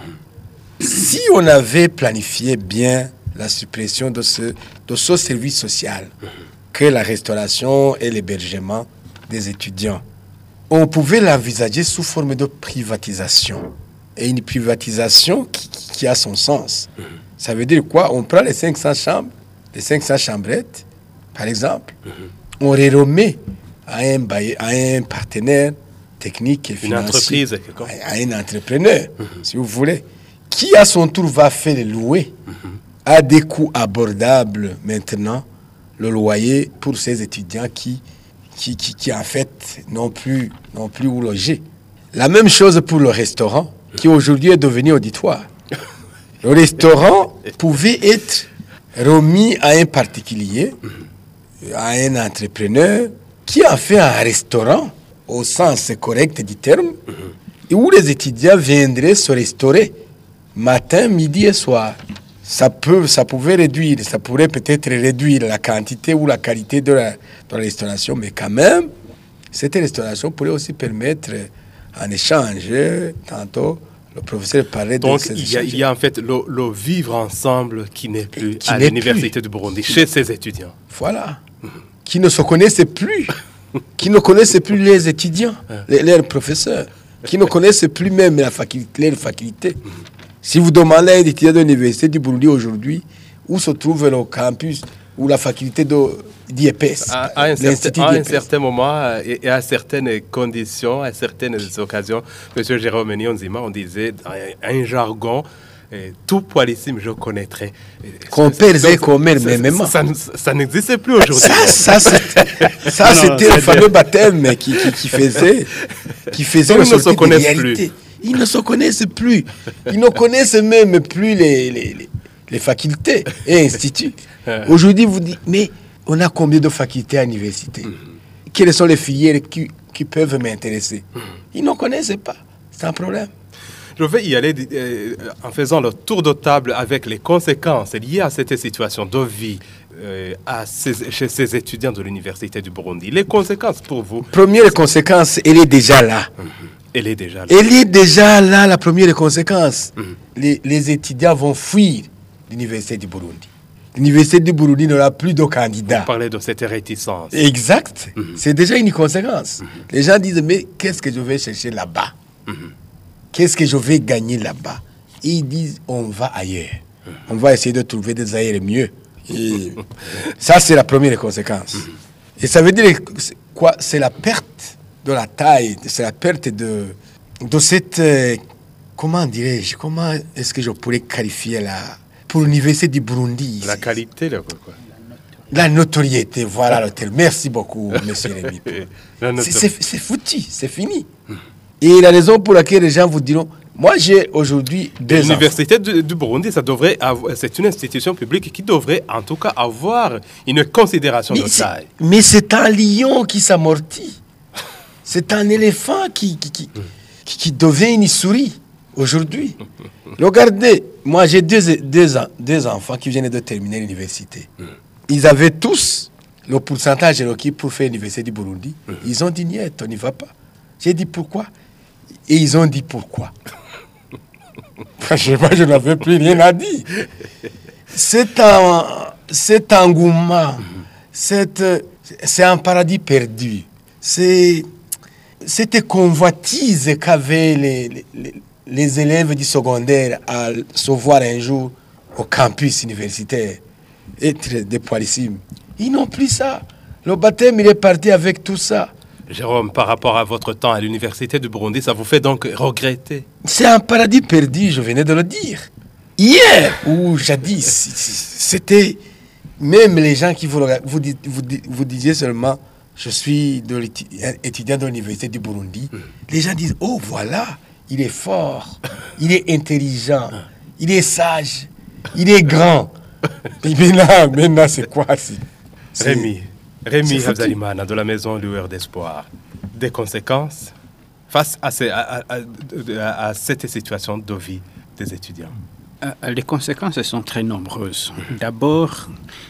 [SPEAKER 4] Si on avait planifié bien la suppression de ce, de ce service social, mmh. que la restauration et l'hébergement des étudiants, on pouvait l'envisager sous forme de privatisation. Et une privatisation qui, qui a son sens. Mmh. Ça veut dire quoi? On prend les cinq cents chambres, les cinq cents chambrettes, par exemple, mmh. on les remet à un, bail, à un partenaire technique et financier,
[SPEAKER 2] une entreprise,
[SPEAKER 4] à, à un entrepreneur, mm-hmm. si vous voulez, qui à son tour va faire le louer mm-hmm. à des coûts abordables maintenant, le loyer pour ces étudiants qui, qui, qui, qui en fait n'ont plus, n'ont plus où loger. La même chose pour le restaurant, qui aujourd'hui est devenu auditoire. Le restaurant pouvait être remis à un particulier, mm-hmm. à un entrepreneur, qui a fait un restaurant au sens correct du terme, mm-hmm. et où les étudiants viendraient se restaurer matin, midi et soir. Ça, peut, ça pouvait réduire, ça pourrait peut-être réduire la quantité ou la qualité de la, de la restauration, mais quand même, cette restauration pourrait aussi permettre un échange. Tantôt, le professeur parlait
[SPEAKER 2] Donc,
[SPEAKER 4] de ces
[SPEAKER 2] il y, a, il y a en fait le, le vivre ensemble qui n'est plus
[SPEAKER 4] qui
[SPEAKER 2] à
[SPEAKER 4] n'est
[SPEAKER 2] l'Université
[SPEAKER 4] plus.
[SPEAKER 2] du Burundi, chez ses étudiants.
[SPEAKER 4] Voilà. Mm-hmm. Qui ne se connaissent plus. Qui ne connaissent plus les étudiants, les, leurs professeurs, qui ne connaissent plus même la faculté, les facultés. Mm-hmm. Si vous demandez à un étudiant de l'Université du Burundi aujourd'hui, où se trouve le campus ou la faculté d'I E P S,
[SPEAKER 2] à, à, un certain, à un certain moment et, et à certaines conditions, à certaines occasions, M. Jérôme Niyonzima, on disait un jargon, et tout poilissime, je connaîtrais.
[SPEAKER 4] Compère et commer, mais même.
[SPEAKER 2] Ça, ça, ça n'existait plus aujourd'hui.
[SPEAKER 4] Ça, ça, c'était, ça, non, c'était le fameux baptême qui, qui, qui faisait, qui faisait
[SPEAKER 2] le sortie de réalité.
[SPEAKER 4] Ils ne se connaissent plus. Ils ne connaissent même plus les, les, les, les facultés et instituts. Aujourd'hui, vous dites, mais on a combien de facultés à l'université? Mm-hmm. Quelles sont les filières qui, qui peuvent m'intéresser? Mm-hmm. Ils ne connaissent pas. C'est un problème.
[SPEAKER 2] Je vais y aller euh, en faisant le tour de table avec les conséquences liées à cette situation de vie euh, à ces, chez ces étudiants de l'Université du Burundi. Les conséquences pour vous?
[SPEAKER 4] Première conséquence, elle est déjà là.
[SPEAKER 2] Mm-hmm. Elle est déjà là.
[SPEAKER 4] Elle est déjà là, la première conséquence. Mm-hmm. Les, les étudiants vont fuir l'Université du Burundi. L'Université du Burundi n'aura plus de candidats.
[SPEAKER 2] Vous parlez de cette réticence.
[SPEAKER 4] Exact. Mm-hmm. C'est déjà une conséquence. Mm-hmm. Les gens disent, mais qu'est-ce que je vais chercher là-bas? Mm-hmm. Qu'est-ce que je vais gagner là-bas? Et ils disent, on va ailleurs. Mm-hmm. On va essayer de trouver des ailleurs mieux. Et ça, c'est la première conséquence. Et ça veut dire quoi? C'est la perte de la taille, c'est la perte de, de cette... Euh, comment dirais-je? Comment est-ce que je pourrais qualifier la... Pour l'université du Burundi?
[SPEAKER 2] La qualité, là, quoi.
[SPEAKER 4] La notoriété, voilà le terme. Merci beaucoup, monsieur Rémi. C'est foutu, c'est fini. Et la raison pour laquelle les gens vous diront... Moi, j'ai aujourd'hui deux enfants.
[SPEAKER 2] L'université du, du Burundi, ça devrait avoir, c'est une institution publique qui devrait en tout cas avoir une considération
[SPEAKER 4] mais
[SPEAKER 2] de taille.
[SPEAKER 4] Mais c'est un lion qui s'amortit. C'est un éléphant qui, qui, qui, qui, qui devient une souris aujourd'hui. Regardez, moi j'ai deux, deux, deux enfants qui viennent de terminer l'université. Ils avaient tous le pourcentage requis pour faire l'université du Burundi. Ils ont dit niet, on n'y va pas. J'ai dit pourquoi? Et ils ont dit pourquoi. Franchement, je n'avais plus rien à dire. C'est un, cet engouement, c'est un paradis perdu. C'est cette convoitise qu'avaient les, les, les élèves du secondaire à se voir un jour au campus universitaire, être des poilissimes. Ils n'ont plus ça. Le baptême, il est parti avec tout ça.
[SPEAKER 2] Jérôme, par rapport à votre temps à l'université du Burundi, ça vous fait donc regretter?
[SPEAKER 4] C'est un paradis perdu, je venais de le dire. Hier, ou jadis, c'était... Même les gens qui vous, vous, vous, vous disiez seulement, je suis de étudiant de l'université du Burundi, mmh. les gens disent, oh voilà, il est fort, il est intelligent, il est sage, il est grand. Et maintenant, maintenant c'est quoi?
[SPEAKER 2] Rémi. Rémi Habzalimana de la maison Lueur d'Espoir, des conséquences face à, ces, à, à, à, à cette situation de vie des étudiants?
[SPEAKER 5] Euh, les conséquences sont très nombreuses. D'abord,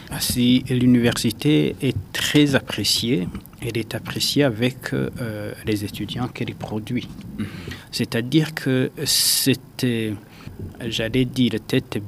[SPEAKER 5] si l'université est très appréciée, elle est appréciée avec euh, les étudiants qu'elle produit. Mm-hmm. C'est-à-dire que c'était, j'allais dire, tête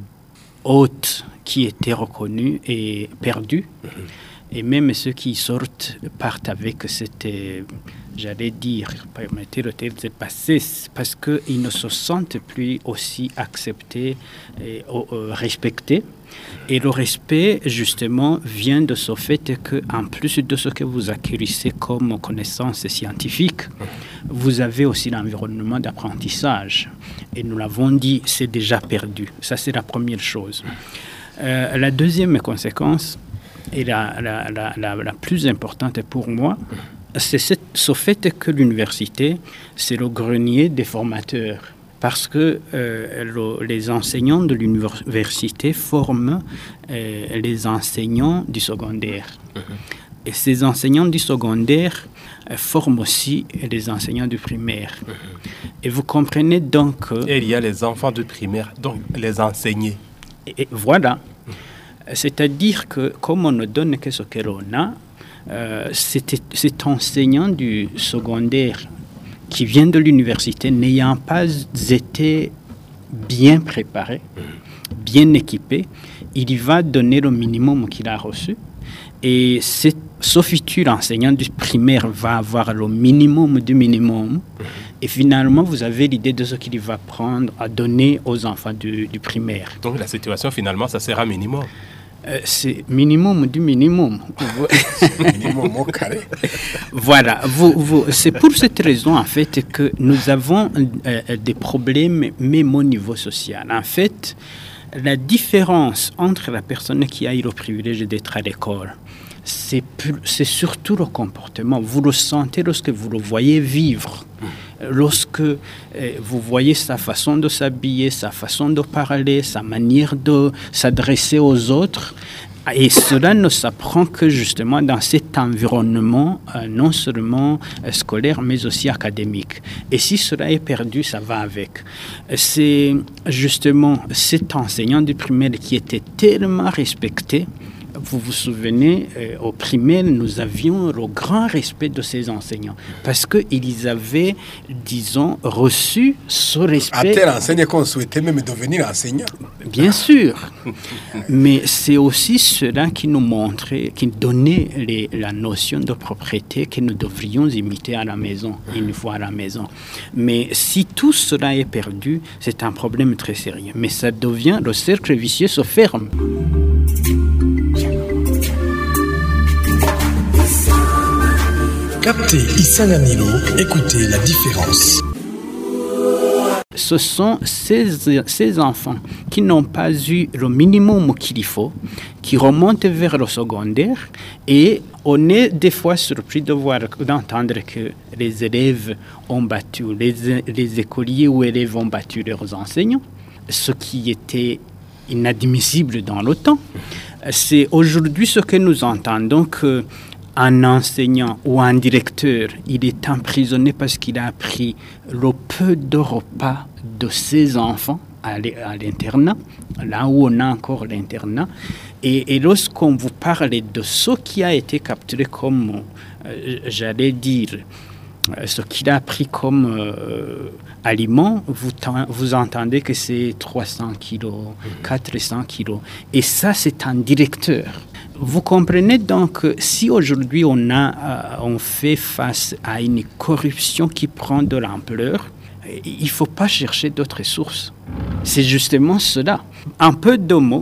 [SPEAKER 5] haute qui était reconnue et perdue. Mm-hmm. Et même ceux qui sortent partent avec cette, j'allais dire, permettez le terme, c'est passé, parce qu'ils ne se sentent plus aussi acceptés et euh, respectés. Et le respect, justement, vient de ce fait qu'en plus de ce que vous acquérissez comme connaissances scientifiques, vous avez aussi l'environnement d'apprentissage. Et nous l'avons dit, c'est déjà perdu. Ça, c'est la première chose. Euh, la deuxième conséquence, et la, la, la, la, la plus importante pour moi, c'est cette, ce fait que l'université, c'est le grenier des formateurs. Parce que euh, le, les enseignants de l'université forment euh, les enseignants du secondaire. Mmh. Et ces enseignants du secondaire euh, forment aussi les enseignants du primaire. Mmh. Et vous comprenez donc...
[SPEAKER 2] Et il y a les enfants du primaire, donc les enseignés.
[SPEAKER 5] Et, et voilà. C'est-à-dire que comme on ne donne que ce que l'on a, euh, cet, cet enseignant du secondaire qui vient de l'université, n'ayant pas été bien préparé, bien équipé, il va donner le minimum qu'il a reçu. Et ce futur enseignant du primaire va avoir le minimum du minimum. Et finalement, vous avez l'idée de ce qu'il va prendre à donner aux enfants du, du primaire.
[SPEAKER 2] Donc la situation, finalement, ça sera minimum.
[SPEAKER 5] Euh, c'est minimum du minimum.
[SPEAKER 4] Minimum au carré.
[SPEAKER 5] Voilà. Vous, vous, c'est pour cette raison, en fait, que nous avons euh, des problèmes, même au niveau social. En fait, la différence entre la personne qui a eu le privilège d'être à l'école, c'est, c'est surtout le comportement. Vous le sentez lorsque vous le voyez vivre. Lorsque euh, vous voyez sa façon de s'habiller, sa façon de parler, sa manière de s'adresser aux autres, et cela ne s'apprend que justement dans cet environnement, euh, non seulement euh, scolaire, mais aussi académique. Et si cela est perdu, ça va avec. C'est justement cet enseignant du primaire qui était tellement respecté. Vous vous souvenez, euh, au primaire, nous avions le grand respect de ces enseignants parce qu'ils avaient, disons, reçu ce respect.
[SPEAKER 4] À tel enseignant qu'on souhaitait même devenir enseignant.
[SPEAKER 5] Bien sûr. Mais c'est aussi cela qui nous montrait, qui donnait les, la notion de propriété que nous devrions imiter à la maison, une fois à la maison. Mais si tout cela est perdu, c'est un problème très sérieux. Mais ça devient, le cercle vicieux se ferme.
[SPEAKER 3] Captez Isanganiro, écoutez la différence.
[SPEAKER 5] Ce sont ces, ces enfants qui n'ont pas eu le minimum qu'il faut, qui remontent vers le secondaire, et on est des fois surpris de voir, d'entendre que les élèves ont battu, les, les écoliers ou élèves ont battu leurs enseignants, ce qui était inadmissible dans le temps. C'est aujourd'hui ce que nous entendons, que un enseignant ou un directeur, il est emprisonné parce qu'il a pris le peu de repas de ses enfants à l'internat, là où on a encore l'internat. Et, et lorsqu'on vous parle de ce qui a été capturé comme, euh, j'allais dire, ce qu'il a pris comme euh, aliment, vous, vous entendez que c'est trois cents kilos, quatre cents kilos. Et ça, c'est un directeur. Vous comprenez donc, si aujourd'hui on, a, euh, on fait face à une corruption qui prend de l'ampleur, il ne faut pas chercher d'autres sources. C'est justement cela. Un peu de mots,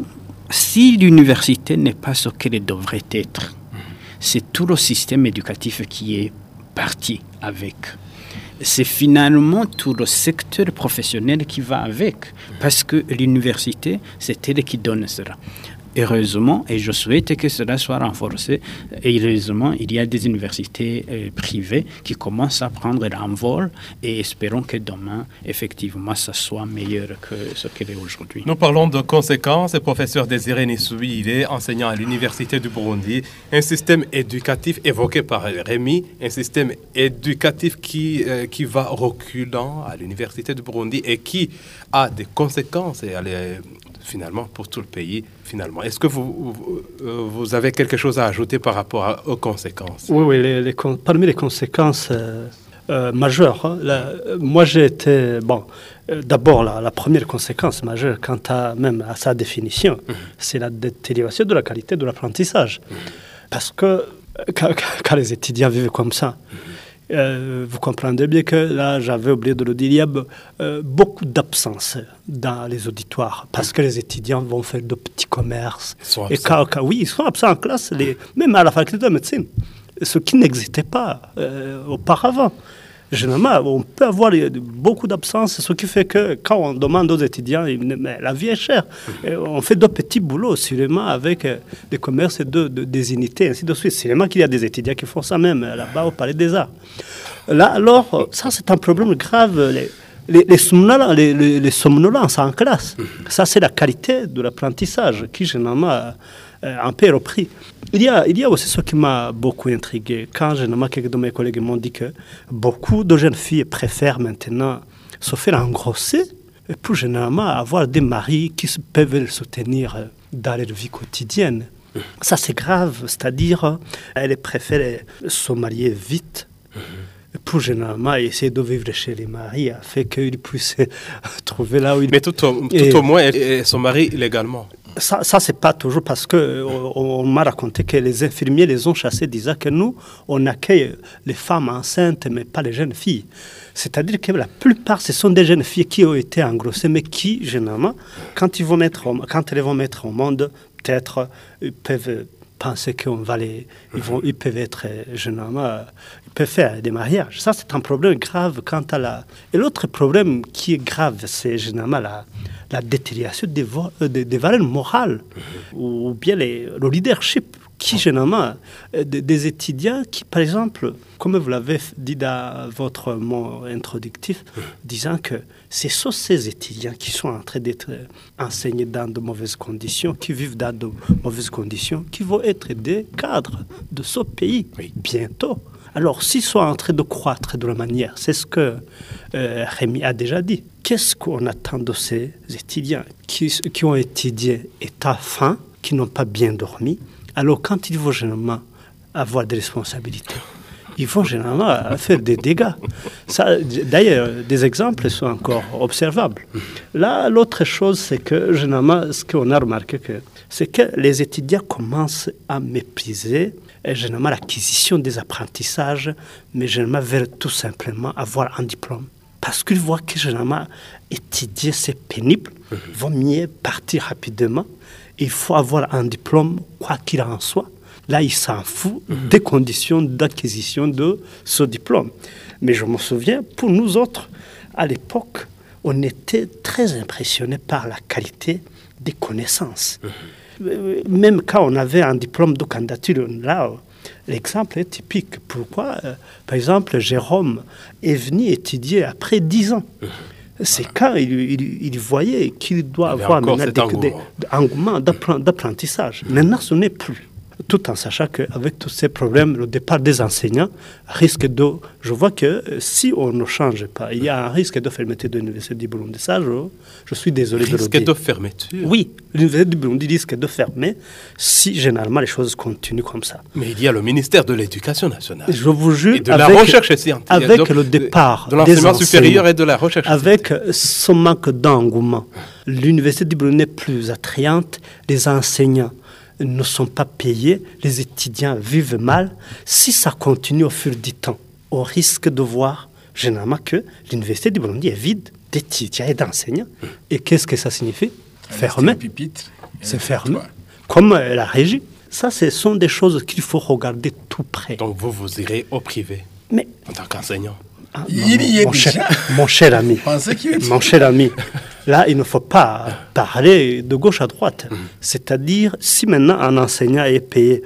[SPEAKER 5] si l'université n'est pas ce qu'elle devrait être, c'est tout le système éducatif qui est parti avec. C'est finalement tout le secteur professionnel qui va avec, parce que l'université, c'est elle qui donne cela. Heureusement, et je souhaite que cela soit renforcé, et heureusement, il y a des universités euh, privées qui commencent à prendre l'envol, et espérons que demain, effectivement, ça soit meilleur que ce qu'elle est aujourd'hui.
[SPEAKER 2] Nous parlons de conséquences. Le professeur Désiré Nissoui, il est enseignant à l'Université du Burundi. Un système éducatif évoqué par Rémi, un système éducatif qui, euh, qui va reculant à l'Université du Burundi et qui a des conséquences et allez, finalement pour tout le pays. Finalement, est-ce que vous, vous, vous avez quelque chose à ajouter par rapport à, aux conséquences?
[SPEAKER 1] Oui, oui. Les, les, parmi les conséquences euh, euh, majeures, hein, la, moi j'ai été bon. Euh, d'abord, la, la première conséquence majeure, quant à même à sa définition, mmh. c'est la détérioration de la qualité de l'apprentissage, mmh. parce que quand, quand les étudiants vivent comme ça. Mmh. Euh, vous comprendrez bien que là, j'avais oublié de le dire, il y a euh, beaucoup d'absence dans les auditoires parce que les étudiants vont faire de petits commerces. Et quand, quand, oui, ils sont absents en classe, les, même à la faculté de médecine, ce qui n'existait pas euh, auparavant. Généralement, on peut avoir beaucoup d'absence, ce qui fait que quand on demande aux étudiants, mais la vie est chère. Et on fait de petits boulots, sûrement, avec des commerces de, de, des unités, ainsi de suite. Sûrement qu'il y a des étudiants qui font ça même, là-bas, au Palais des Arts. Là, alors, ça, c'est un problème grave. Les, les, les, somnolences, les, les, les somnolences en classe, ça, c'est la qualité de l'apprentissage qui, généralement, euh, en paie le prix. Il y, a, il y a aussi ce qui m'a beaucoup intrigué. Quand généralement quelques de mes collègues m'ont dit que beaucoup de jeunes filles préfèrent maintenant se faire engrosser pour généralement avoir des maris qui peuvent les soutenir dans leur vie quotidienne. Ça, c'est grave. C'est-à-dire, elles préfèrent se marier vite pour généralement essayer de vivre chez les maris afin qu'ils puissent trouver là où ils...
[SPEAKER 2] Mais tout au, tout et, au moins, elles se marient légalement.
[SPEAKER 1] Ça, ça c'est pas toujours parce que on, on m'a raconté que les infirmiers les ont chassés, disant que nous, on accueille les femmes enceintes, mais pas les jeunes filles. C'est-à-dire que la plupart, ce sont des jeunes filles qui ont été engrossées, mais qui, généralement, quand, ils vont mettre au, quand elles vont mettre au monde, peut-être, ils peuvent penser qu'on va les... Ils, vont, ils peuvent être, généralement... Ils peuvent faire des mariages. Ça, c'est un problème grave quant à la... Et l'autre problème qui est grave, c'est généralement la... la détérioration des, vo- des, des valeurs morales, mmh. ou bien les, le leadership qui, généralement, euh, des, des étudiants qui, par exemple, comme vous l'avez dit dans votre mot introductif, mmh. disant que c'est sur ces étudiants qui sont en train d'être enseignés dans de mauvaises conditions, qui vivent dans de mauvaises conditions, qui vont être des cadres de ce pays oui. bientôt. Alors, s'ils sont en train de croître de la manière, c'est ce que euh, Rémi a déjà dit. Qu'est-ce qu'on attend de ces étudiants qui, qui ont étudié état fin, qui n'ont pas bien dormi? Alors, quand ils vont généralement avoir des responsabilités, ils vont généralement faire des dégâts. Ça, d'ailleurs, des exemples sont encore observables. Là, l'autre chose, c'est que généralement, ce qu'on a remarqué, que, c'est que les étudiants commencent à mépriser généralement l'acquisition des apprentissages, mais généralement vers tout simplement avoir un diplôme. Parce qu'ils voient que généralement étudier c'est pénible, il vaut mieux partir rapidement. Il faut avoir un diplôme, quoi qu'il en soit. Là, il s'en fout des conditions d'acquisition de ce diplôme. Mais je me souviens, pour nous autres, à l'époque, on était très impressionnés par la qualité des connaissances. Même quand on avait un diplôme de candidature, là, l'exemple est typique. Pourquoi euh, Par exemple, Jérôme est venu étudier après dix ans. C'est quand il, il, il voyait qu'il doit
[SPEAKER 2] il
[SPEAKER 1] avoir maintenant des,
[SPEAKER 2] engouement,
[SPEAKER 1] des, des engouements d'apprentissage. Maintenant, ce n'est plus. Tout en sachant qu'avec tous ces problèmes, le départ des enseignants risque de... Je vois que si on ne change pas, il y a un risque de fermeture de l'Université du Burundi. Ça, je, je suis désolé
[SPEAKER 2] risque
[SPEAKER 1] de le dire.
[SPEAKER 2] Risque de fermeture
[SPEAKER 1] Oui, l'Université du Burundi risque de fermer si généralement les choses continuent comme ça.
[SPEAKER 2] Mais il y a le ministère de l'Éducation nationale.
[SPEAKER 1] Je vous jure,
[SPEAKER 2] et de
[SPEAKER 1] avec,
[SPEAKER 2] la recherche scientifique.
[SPEAKER 1] Avec
[SPEAKER 2] donc,
[SPEAKER 1] le départ
[SPEAKER 2] de l'enseignement supérieur et de la recherche
[SPEAKER 1] avec scientifique. Ce manque d'engouement, l'Université du Burundi n'est plus attrayante, les enseignants ne sont pas payés, les étudiants vivent mal. Si ça continue au fil du temps, on risque de voir généralement que l'Université du Burundi est vide d'étudiants et d'enseignants. Et qu'est-ce que ça signifie? Fermé. C'est fermé. Comme la régie. Ça, ce sont des choses qu'il faut regarder tout près.
[SPEAKER 2] Donc vous, vous irez au privé,
[SPEAKER 1] mais,
[SPEAKER 2] en tant qu'enseignant.
[SPEAKER 1] Ah, il y est mon, cher, mon cher ami, mon cher ami, là, il ne faut pas parler de gauche à droite. Mmh. C'est-à-dire, si maintenant un enseignant est payé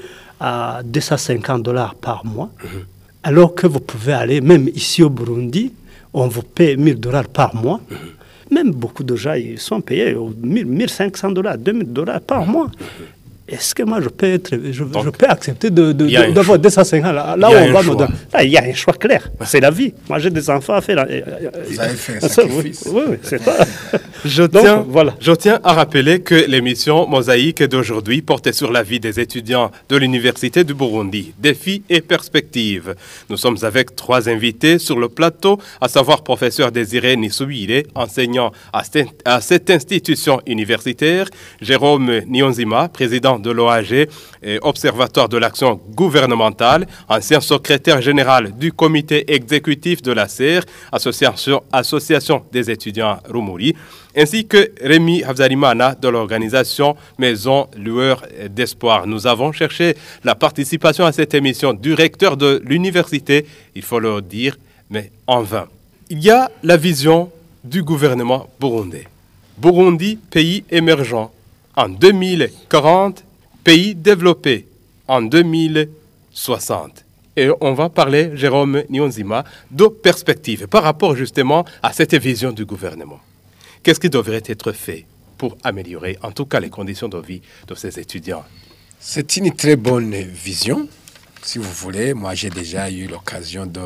[SPEAKER 1] à deux cent cinquante dollars par mois, mmh. alors que vous pouvez aller, même ici au Burundi, on vous paie mille dollars par mois, mmh. même beaucoup de gens ils sont payés mille cinq cents dollars, deux mille dollars par mois. Mmh. Est-ce que moi, je peux, être, je, Donc, je peux accepter de, de, de, d'avoir deux cent cinquante là, là où on va me donner? Là, il y a un choix clair. C'est la vie. Moi, j'ai des enfants à faire.
[SPEAKER 4] Vous avez fait un sacrifice.
[SPEAKER 1] Oui, oui, c'est ça.
[SPEAKER 2] Je, Donc, tiens, voilà. je tiens à rappeler que l'émission Mosaïque d'aujourd'hui portait sur la vie des étudiants de l'Université du Burundi, défis et perspectives. Nous sommes avec trois invités sur le plateau, à savoir professeur Désiré Nisubire, enseignant à, à cette institution universitaire, Jérôme Niyonzima, président de l'O A G et observatoire de l'action gouvernementale, ancien secrétaire général du comité exécutif de la C E R, association, association des étudiants Rumuri, ainsi que Rémi Habzalimana de l'organisation Maison Lueur d'Espoir. Nous avons cherché la participation à cette émission du recteur de l'université, il faut le dire, mais en vain. Il y a la vision du gouvernement burundais. Burundi, pays émergent. En deux mille quarante, pays développé en deux mille soixante. Et on va parler, Jérôme Niyonzima, de perspectives par rapport justement à cette vision du gouvernement. Qu'est-ce qui devrait être fait pour améliorer, en tout cas, les conditions de vie de ces étudiants?
[SPEAKER 4] C'est une très bonne vision, si vous voulez. Moi, j'ai déjà eu l'occasion de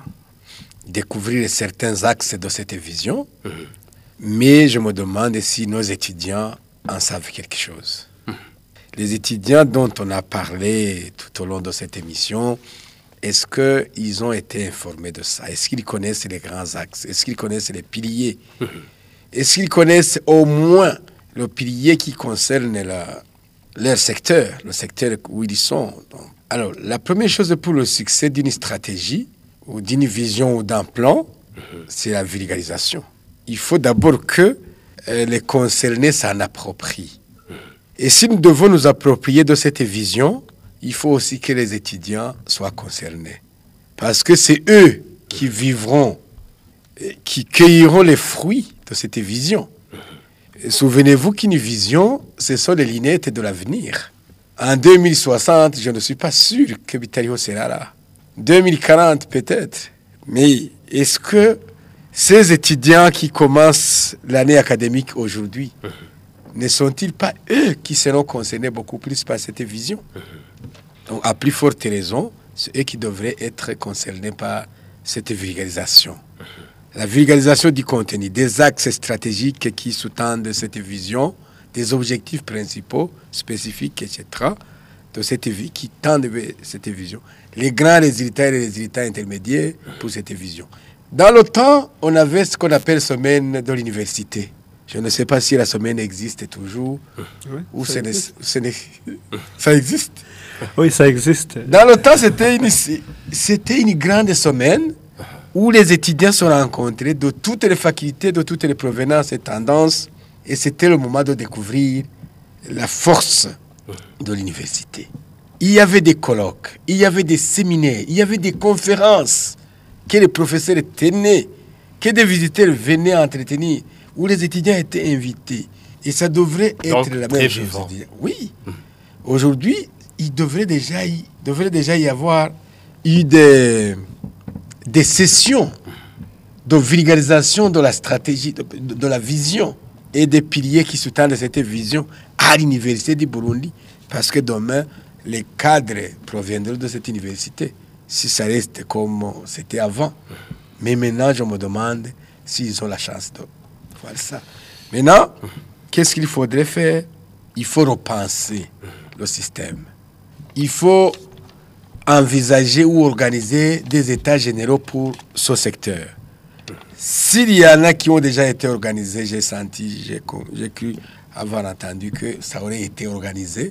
[SPEAKER 4] découvrir certains axes de cette vision. Mmh. Mais je me demande si nos étudiants en savent quelque chose. Mmh. Les étudiants dont on a parlé tout au long de cette émission, est-ce qu'ils ont été informés de ça? Est-ce qu'ils connaissent les grands axes? Est-ce qu'ils connaissent les piliers? Mmh. Est-ce qu'ils connaissent au moins le pilier qui concerne la, leur secteur, le secteur où ils sont? Donc, alors, la première chose pour le succès d'une stratégie, ou d'une vision ou d'un plan, mmh. c'est la vulgarisation. Il faut d'abord que euh, les concernés s'en approprient. Mmh. Et si nous devons nous approprier de cette vision, il faut aussi que les étudiants soient concernés. Parce que c'est eux qui vivront, qui cueilleront les fruits de cette vision. Mmh. Souvenez-vous qu'une vision, ce sont les lunettes de l'avenir. En deux mille soixante, je ne suis pas sûr que Bitario sera là. deux mille quarante peut-être. Mais est-ce que ces étudiants qui commencent l'année académique aujourd'hui, mmh. ne sont-ils pas eux qui seront concernés beaucoup plus par cette vision? Mmh. Donc, à plus forte raison, c'est eux qui devraient être concernés par cette vulgarisation. Mmh. La vulgarisation du contenu, des axes stratégiques qui sous-tendent cette vision, des objectifs principaux, spécifiques, et cetera, de cette vie qui tendent vers cette vision. Les grands résultats et les résultats intermédiaires pour cette vision. Dans le temps, on avait ce qu'on appelle semaine de l'université. Je ne sais pas si la semaine existe toujours, oui, ou ça, ce existe. Ce n'est, ça existe.
[SPEAKER 1] Oui, ça existe.
[SPEAKER 4] Dans le temps, c'était une, c'était une grande semaine où les étudiants se rencontraient de toutes les facultés, de toutes les provenances et tendances, et c'était le moment de découvrir la force de l'université. il y avait des colloques, il y avait des séminaires, il y avait des conférences que les professeurs tenaient, que des visiteurs venaient entretenir, où les étudiants étaient invités. Et ça devrait être
[SPEAKER 2] Donc,
[SPEAKER 4] la
[SPEAKER 2] très
[SPEAKER 4] même chose.
[SPEAKER 2] vivant.
[SPEAKER 4] Oui. Aujourd'hui, il devrait déjà y, devrait déjà y avoir eu des, des sessions de vulgarisation de la stratégie, de, de, de la vision et des piliers qui sous-tendent cette vision à l'université du Burundi. Parce que demain, les cadres proviendront de cette université, si ça reste comme c'était avant. Mais maintenant, je me demande s'ils ont la chance de voir ça. Maintenant, qu'est-ce qu'il faudrait faire? Il faut repenser le système. Il faut envisager ou organiser des états généraux pour ce secteur. S'il y en a qui ont déjà été organisés, j'ai senti, j'ai, j'ai cru avoir entendu que ça aurait été organisé.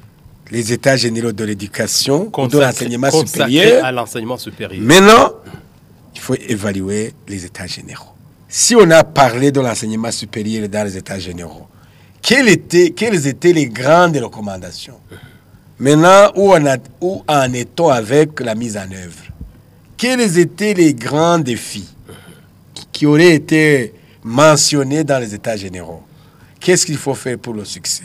[SPEAKER 4] Les états généraux de l'éducation, de l'enseignement supérieur.
[SPEAKER 2] à l'enseignement supérieur.
[SPEAKER 4] Maintenant, il faut évaluer les états généraux. Si on a parlé de l'enseignement supérieur dans les états généraux, quelles étaient, quelles étaient les grandes recommandations? Maintenant, où, on a, où en est-on avec la mise en œuvre? Quels étaient les grands défis qui auraient été mentionnés dans les états généraux? Qu'est-ce qu'il faut faire pour le succès?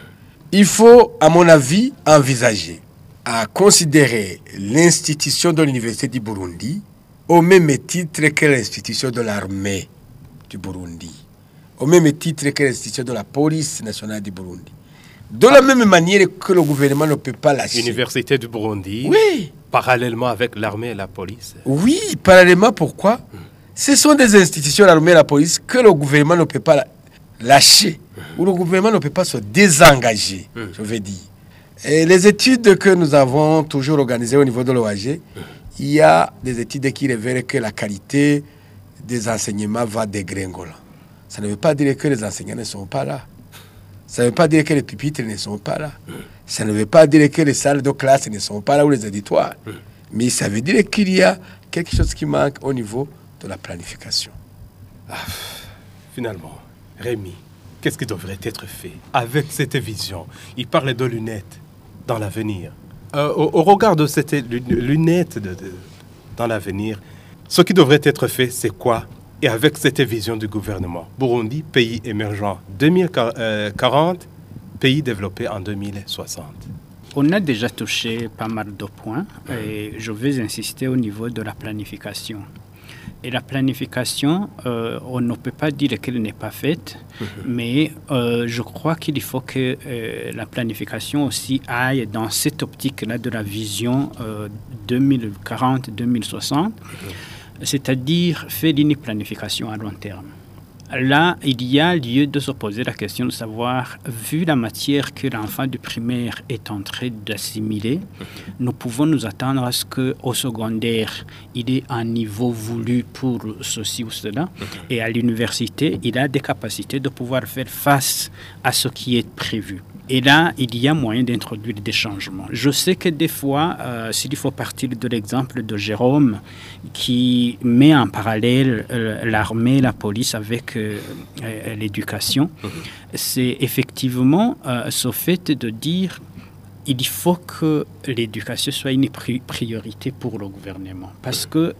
[SPEAKER 4] Il faut, à mon avis, envisager à considérer l'institution de l'Université du Burundi au même titre que l'institution de l'armée du Burundi, au même titre que l'institution de la police nationale du Burundi. De la même manière que le gouvernement ne peut pas lâcher.
[SPEAKER 2] L'Université du Burundi,
[SPEAKER 4] oui.
[SPEAKER 2] Parallèlement avec l'armée et la police.
[SPEAKER 4] Oui, parallèlement, pourquoi? Ce sont des institutions, l'armée et la police, que le gouvernement ne peut pas lâcher, où le gouvernement ne peut pas se désengager, mmh. je veux dire. Et les études que nous avons toujours organisées au niveau de l'O A G, mmh. il y a des études qui révèlent que la qualité des enseignements va dégringoler. Ça ne veut pas dire que les enseignants ne sont pas là. Ça ne veut pas dire que les pupitres ne sont pas là. Mmh. Ça ne veut pas dire que les salles de classe ne sont pas là ou les auditoires. Mmh. Mais ça veut dire qu'il y a quelque chose qui manque au niveau de la planification.
[SPEAKER 2] Ah, finalement, Rémi, qu'est-ce qui devrait être fait avec cette vision? Il parlait de lunettes dans l'avenir. Euh, au, au regard de cette lunette de, de, dans l'avenir, ce qui devrait être fait, c'est quoi? Et avec cette vision du gouvernement, Burundi, pays émergent deux mille quarante, pays développé en deux mille soixante.
[SPEAKER 5] On a déjà touché pas mal de points et je vais insister au niveau de la planification. Et la planification, euh, on ne peut pas dire qu'elle n'est pas faite, mmh. mais euh, je crois qu'il faut que euh, la planification aussi aille dans cette optique-là de la vision euh, deux mille quarante deux mille soixante, mmh. c'est-à-dire faire une planification à long terme. Là, il y a lieu de se poser la question de savoir, vu la matière que l'enfant du primaire est en train d'assimiler, nous pouvons nous attendre à ce qu'au secondaire, il ait un niveau voulu pour ceci ou cela, et à l'université, il a des capacités de pouvoir faire face à ce qui est prévu. Et là, il y a moyen d'introduire des changements. Je sais que des fois, euh, s'il faut partir de l'exemple de Jérôme, qui met en parallèle euh, l'armée, la police avec euh, euh, l'éducation, mmh. c'est effectivement euh, ce fait de dire il faut que l'éducation soit une pri- priorité pour le gouvernement. Parce que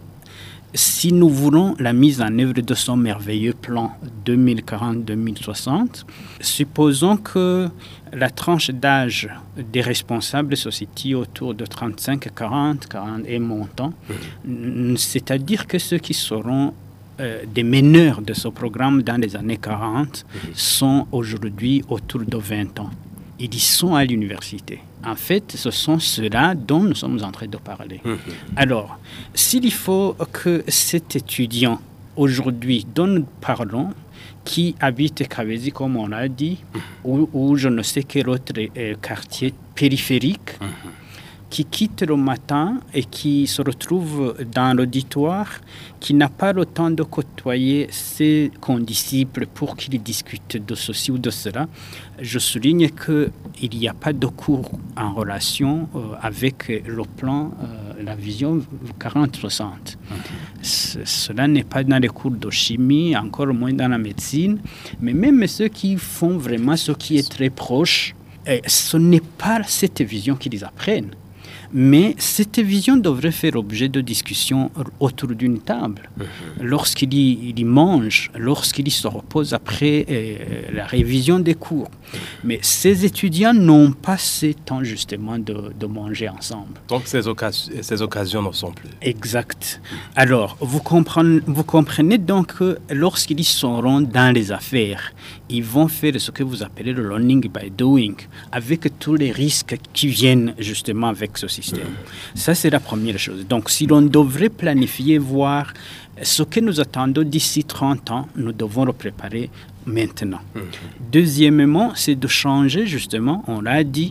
[SPEAKER 5] si nous voulons la mise en œuvre de son merveilleux plan deux mille quarante deux mille soixante, supposons que la tranche d'âge des responsables sociétés autour de trente-cinq, quarante, quarante et montant, mmh. c'est-à-dire que ceux qui seront euh, des meneurs de ce programme dans les années quarante mmh. sont aujourd'hui autour de vingt ans. Ils y sont à l'université. En fait, ce sont ceux-là dont nous sommes en train de parler. Mmh. Alors, s'il faut que cet étudiant, aujourd'hui, dont nous parlons, qui habite Kabezi, comme on l'a dit, mmh. ou, ou je ne sais quel autre euh, quartier périphérique, mmh. qui quitte le matin et qui se retrouve dans l'auditoire, qui n'a pas le temps de côtoyer ses condisciples pour qu'ils discutent de ceci ou de cela, je souligne qu'il n'y a pas de cours en relation euh, avec le plan, euh, la vision quarante soixante. Okay. Cela n'est pas dans les cours de chimie, encore moins dans la médecine, mais même ceux qui font vraiment ce qui est très proche Et ce n'est pas cette vision qu'ils apprennent. Mais cette vision devrait faire objet de discussion autour d'une table. Mmh. Lorsqu'ils y, y mangent, lorsqu'ils se reposent après euh, la révision des cours. Mais ces étudiants n'ont pas ce temps justement de, de manger ensemble.
[SPEAKER 2] Donc ces, occasions, ces occasions ne sont plus.
[SPEAKER 5] Exact. Alors, vous comprenez, vous comprenez donc que lorsqu'ils seront dans les affaires, ils vont faire ce que vous appelez le learning by doing, avec tous les risques qui viennent justement avec ce système. Ça, c'est la première chose. Donc, si l'on devrait planifier, voir ce que nous attendons d'ici trente ans, nous devons le préparer maintenant. Mmh. Deuxièmement, c'est de changer justement, on l'a dit,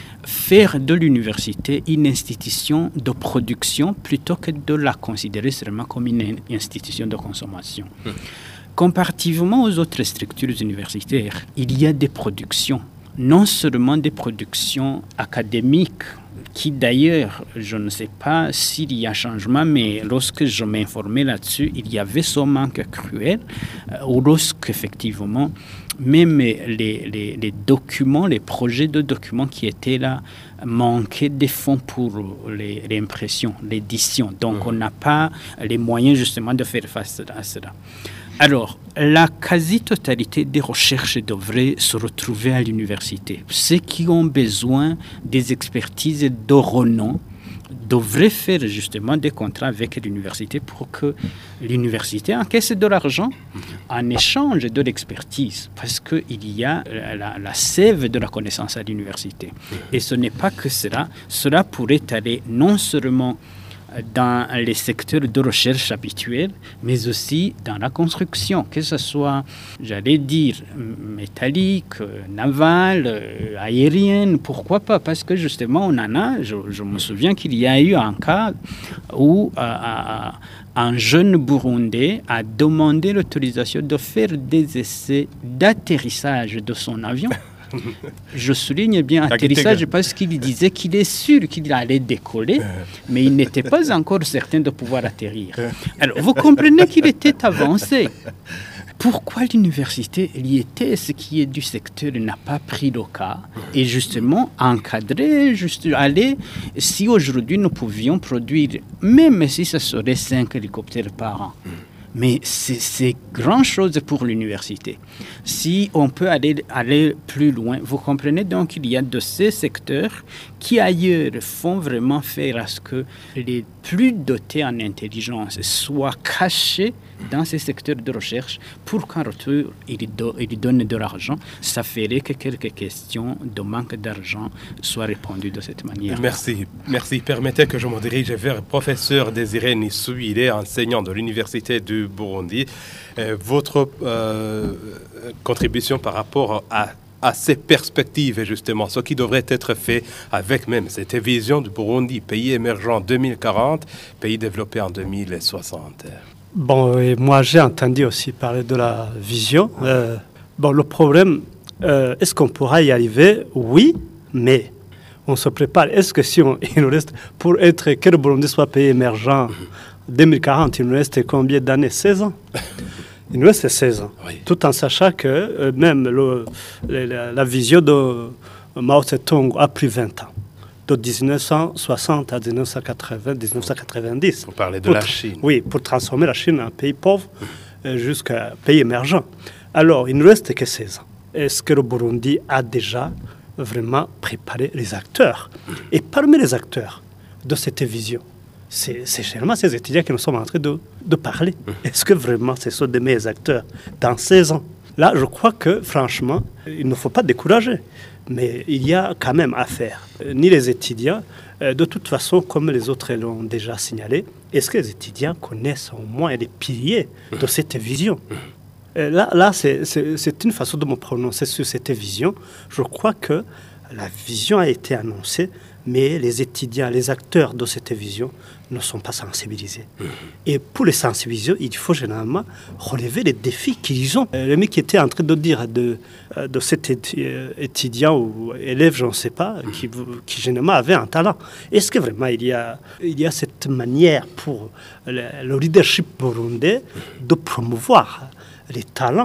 [SPEAKER 5] faire de l'université une institution de production plutôt que de la considérer seulement comme une institution de consommation. Mmh. Comparativement aux autres structures universitaires, il y a des productions, non seulement des productions académiques, qui d'ailleurs, je ne sais pas s'il y a changement, mais lorsque je m'informais là-dessus, il y avait ce manque cruel, euh, ou lorsqu'effectivement, même les, les, les documents, les projets de documents qui étaient là, manquaient des fonds pour les, l'impression, l'édition. Donc, mmh. on n'a pas les moyens justement de faire face à cela. Alors, la quasi-totalité des recherches devraient se retrouver à l'université. Ceux qui ont besoin des expertises de renom devraient faire justement des contrats avec l'université pour que l'université encaisse de l'argent en échange de l'expertise, parce qu'il y a la, la sève de la connaissance à l'université. Et ce n'est pas que cela. Cela pourrait aller non seulement dans les secteurs de recherche habituels, mais aussi dans la construction, que ce soit, j'allais dire, métallique, navale, aérienne, pourquoi pas, parce que justement, on en a, je, je me souviens qu'il y a eu un cas où euh, un jeune Burundais a demandé l'autorisation de faire des essais d'atterrissage de son avion. Je souligne bien atterrissage parce qu'il disait qu'il est sûr qu'il allait décoller, mais il n'était pas encore certain de pouvoir atterrir. Alors, vous comprenez qu'il était avancé. Pourquoi l'université, l'I E T S, qui est du secteur, n'a pas pris le cas et justement encadré, juste aller, si aujourd'hui nous pouvions produire, même si ce serait cinq hélicoptères par an, mais c'est, c'est grand chose pour l'université. Si on peut aller, aller plus loin, vous comprenez donc qu'il y a de ces secteurs qui ailleurs font vraiment faire à ce que les plus dotés en intelligence soient cachés dans ces secteurs de recherche pour qu'en retour, ils, do, ils donnent de l'argent. Ça ferait que quelques questions de manque d'argent soient répondues de cette manière.
[SPEAKER 2] Merci. Merci. Permettez que je me dirige vers le professeur Désiré Nissou. Il est enseignant de l'Université du Burundi. Euh, votre euh, contribution par rapport à à ces perspectives, justement, ce qui devrait être fait avec même cette vision du Burundi, pays émergent deux mille quarante, pays développé en deux mille soixante.
[SPEAKER 1] Bon, et moi j'ai entendu aussi parler de la vision. Euh, bon, le problème, euh, est-ce qu'on pourra y arriver? Oui, mais on se prépare. Est-ce que si on, il nous reste, pour être que le Burundi soit pays émergent deux mille quarante, il nous reste combien d'années? seize ans. Il nous reste seize ans, oui. Tout en sachant que euh, même le, la, la vision de Mao Tse-tung a pris vingt ans, de dix-neuf cent soixante à dix-neuf cent quatre-vingts, dix-neuf cent quatre-vingt-dix.
[SPEAKER 2] On parlait de
[SPEAKER 1] pour,
[SPEAKER 2] la Chine.
[SPEAKER 1] Oui, pour transformer la Chine en pays pauvre euh, jusqu'à un pays émergent. Alors, il ne reste que seize ans. Est-ce que le Burundi a déjà vraiment préparé les acteurs? Et parmi les acteurs de cette vision, C'est, c'est généralement ces étudiants que nous sommes en train de, de parler. Est-ce que vraiment ce sont des meilleurs acteurs dans seize ans? Là, je crois que, franchement, il ne faut pas décourager. Mais il y a quand même à faire. Ni les étudiants, de toute façon, comme les autres l'ont déjà signalé, est-ce que les étudiants connaissent au moins les piliers de cette vision? Là, là c'est, c'est, c'est une façon de me prononcer sur cette vision. Je crois que la vision a été annoncée, mais les étudiants, les acteurs de cette vision ne sont pas sensibilisés. Mmh. Et pour les sensibiliser, il faut généralement relever les défis qu'ils ont. Le mec qui était en train de dire de, de cet étudiant ou élève, je ne sais pas, mmh. qui, qui généralement avait un talent. Est-ce que vraiment il y a, il y a cette manière pour le, le leadership burundais de promouvoir les talents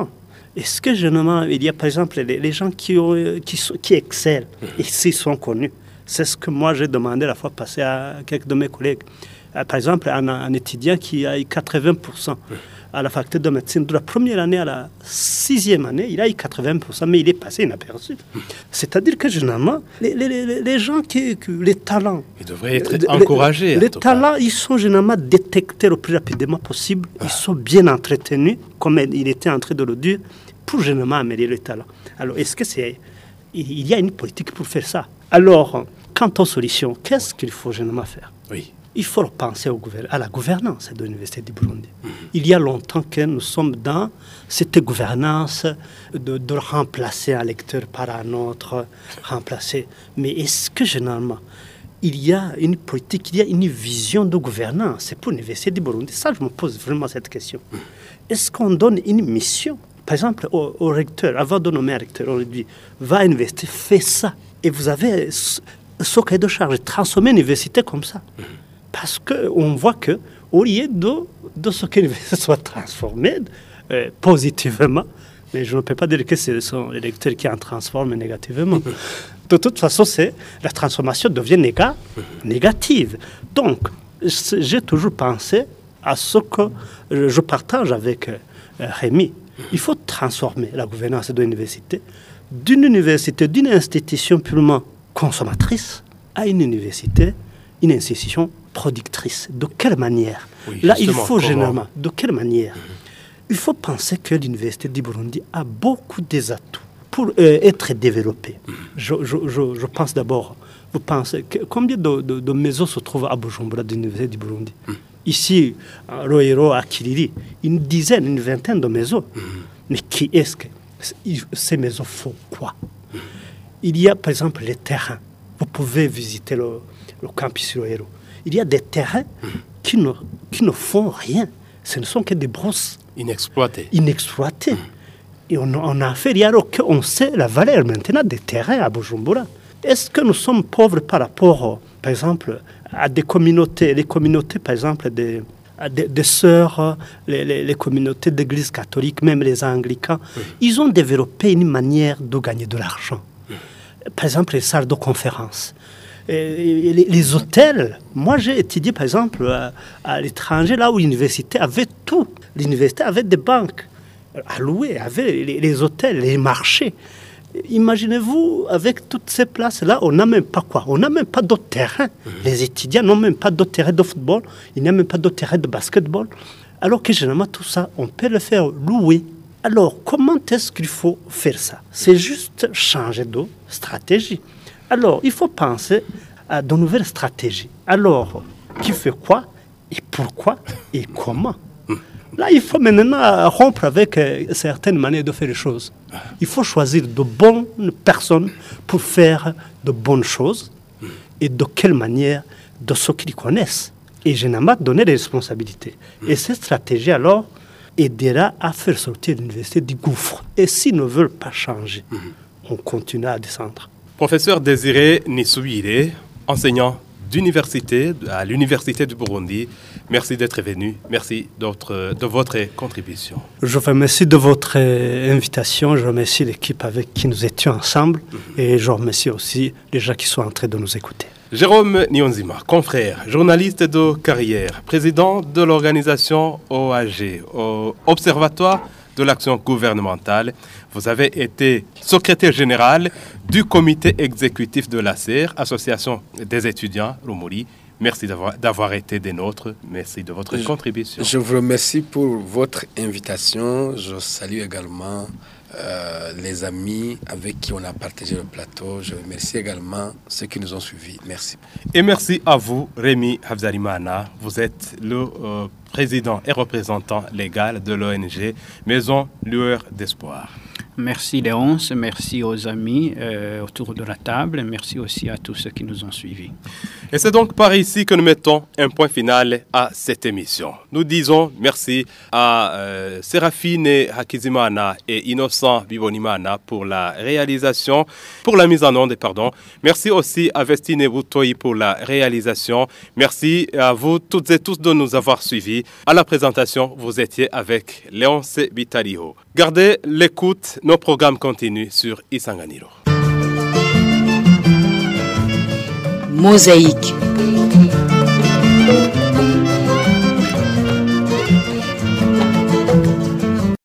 [SPEAKER 1] Est-ce que généralement, il y a par exemple les, les gens qui, ont, qui, sont, qui excellent, ici sont connus. C'est ce que moi j'ai demandé la fois passée à quelques de mes collègues. Par exemple, un, un étudiant qui a eu quatre-vingts pour cent à la faculté de médecine, de la première année à la sixième année, il a eu quatre-vingts pour cent, mais il est passé inaperçu. C'est-à-dire que généralement, les, les, les, les gens, qui, les talents...
[SPEAKER 2] Ils devraient être les, encouragés.
[SPEAKER 1] Les, les talents, ils sont généralement détectés le plus rapidement possible. Ils sont bien entretenus, comme il était en train de le dire, pour généralement améliorer les talents. Alors, est-ce que c'est... Il y a une politique pour faire ça. Alors, quant aux solutions, qu'est-ce qu'il faut généralement faire?
[SPEAKER 2] Oui.
[SPEAKER 1] Il faut penser au gouver- à la gouvernance de l'Université du Burundi. Mmh. Il y a longtemps que nous sommes dans cette gouvernance de, de remplacer un lecteur par un autre, remplacer. Mais est-ce que généralement, il y a une politique, il y a une vision de gouvernance pour l'Université du Burundi? Ça, je me pose vraiment cette question. Mmh. Est-ce qu'on donne une mission? Par exemple, au, au recteur, avant de nommer un recteur, on lui dit, va à l'université, fais ça. Et vous avez ce, ce cahier de charge, transformer l'université comme ça. Mmh. Parce qu'on voit qu'au lieu de, de ce que l'université soit transformée euh, positivement, mais je ne peux pas dire que ce sont les lecteurs qui en transforment négativement. De toute façon, c'est, la transformation devient néga, négative. Donc, j'ai toujours pensé à ce que je partage avec euh, Rémi. Il faut transformer la gouvernance de l'université d'une université, d'une institution purement consommatrice à une université, une institution productrice. De quelle manière?
[SPEAKER 2] Oui,
[SPEAKER 1] là, il faut
[SPEAKER 2] comment?
[SPEAKER 1] généralement, de quelle manière? Mm-hmm. Il faut penser que l'Université du Burundi a beaucoup des atouts pour euh, être développée. Mm-hmm. Je, je, je, je pense d'abord, vous pensez, que, combien de, de, de maisons se trouvent à Bujumbura de l'Université du Burundi? Mm-hmm. Ici, à Rohero, à Kiriri, une dizaine, une vingtaine de maisons. Mm-hmm. Mais qui est-ce que ces maisons font quoi? Mm-hmm. Il y a par exemple les terrains. Vous pouvez visiter le, le campus Rohero. Il y a des terrains qui ne, qui ne font rien. Ce ne sont que des brousses.
[SPEAKER 2] Inexploitées.
[SPEAKER 1] Inexploitées. Mmh. Et on, on a fait, alors qu'on sait la valeur maintenant des terrains à Bujumbura. Est-ce que nous sommes pauvres par rapport, par exemple, à des communautés, les communautés, par exemple, des, des, des sœurs, les, les, les communautés d'église catholique, même les anglicans, mmh. ils ont développé une manière de gagner de l'argent. Mmh. Par exemple, les salles de conférence. Et les, les hôtels, moi j'ai étudié par exemple à, à l'étranger, là où l'université avait tout. L'université avait des banques à louer, avait les, les hôtels, les marchés. Imaginez-vous, avec toutes ces places-là, on n'a même pas quoi? On n'a même pas d'autres terrains. Mmh. Les étudiants n'ont même pas d'autres terrains de football, il n'y a même pas d'autres terrains de basketball. Alors que généralement tout ça, on peut le faire louer. Alors comment est-ce qu'il faut faire ça? C'est juste changer de stratégie. Alors, il faut penser à de nouvelles stratégies. Alors, qui fait quoi et pourquoi et comment? Là, il faut maintenant rompre avec euh, certaines manières de faire les choses. Il faut choisir de bonnes personnes pour faire de bonnes choses et de quelle manière, de ce qu'ils connaissent. Et généralement, donner des responsabilités. Et cette stratégie, alors, aidera à faire sortir l'université du gouffre. Et s'ils ne veulent pas changer, on continue à descendre.
[SPEAKER 2] Professeur Désiré Nisuire, enseignant d'université à l'Université du Burundi, merci d'être venu. Merci de, de votre contribution.
[SPEAKER 1] Je vous remercie de votre invitation. Je remercie l'équipe avec qui nous étions ensemble. Mm-hmm. Et je remercie aussi les gens qui sont en train de nous écouter.
[SPEAKER 2] Jérôme Niyonzima, confrère, journaliste de carrière, président de l'organisation O A G, Observatoire de l'action gouvernementale. Vous avez été secrétaire général du comité exécutif de l'A C E R, Association des étudiants Rumuri. Merci d'avoir, d'avoir été des nôtres. Merci de votre
[SPEAKER 4] je,
[SPEAKER 2] contribution.
[SPEAKER 4] Je vous remercie pour votre invitation. Je salue également euh, les amis avec qui on a partagé le plateau. Je remercie également ceux qui nous ont suivis. Merci.
[SPEAKER 2] Et merci à vous, Rémi Habzalimana. Vous êtes le euh, président et représentant légal de l'O N G Maison Lueur d'Espoir.
[SPEAKER 5] Merci Léonce, merci aux amis euh, autour de la table, merci aussi à tous ceux qui nous ont suivis.
[SPEAKER 2] Et c'est donc par ici que nous mettons un point final à cette émission. Nous disons merci à euh, Séraphine Hakizimana et Innocent Bibonimana pour la réalisation, pour la mise en onde, pardon. Merci aussi à Vestine Boutoyi pour la réalisation. Merci à vous toutes et tous de nous avoir suivis. À la présentation, vous étiez avec Léonce Bitaliho. Gardez l'écoute, nos programmes continuent sur Isanganiro.
[SPEAKER 6] Mosaïque.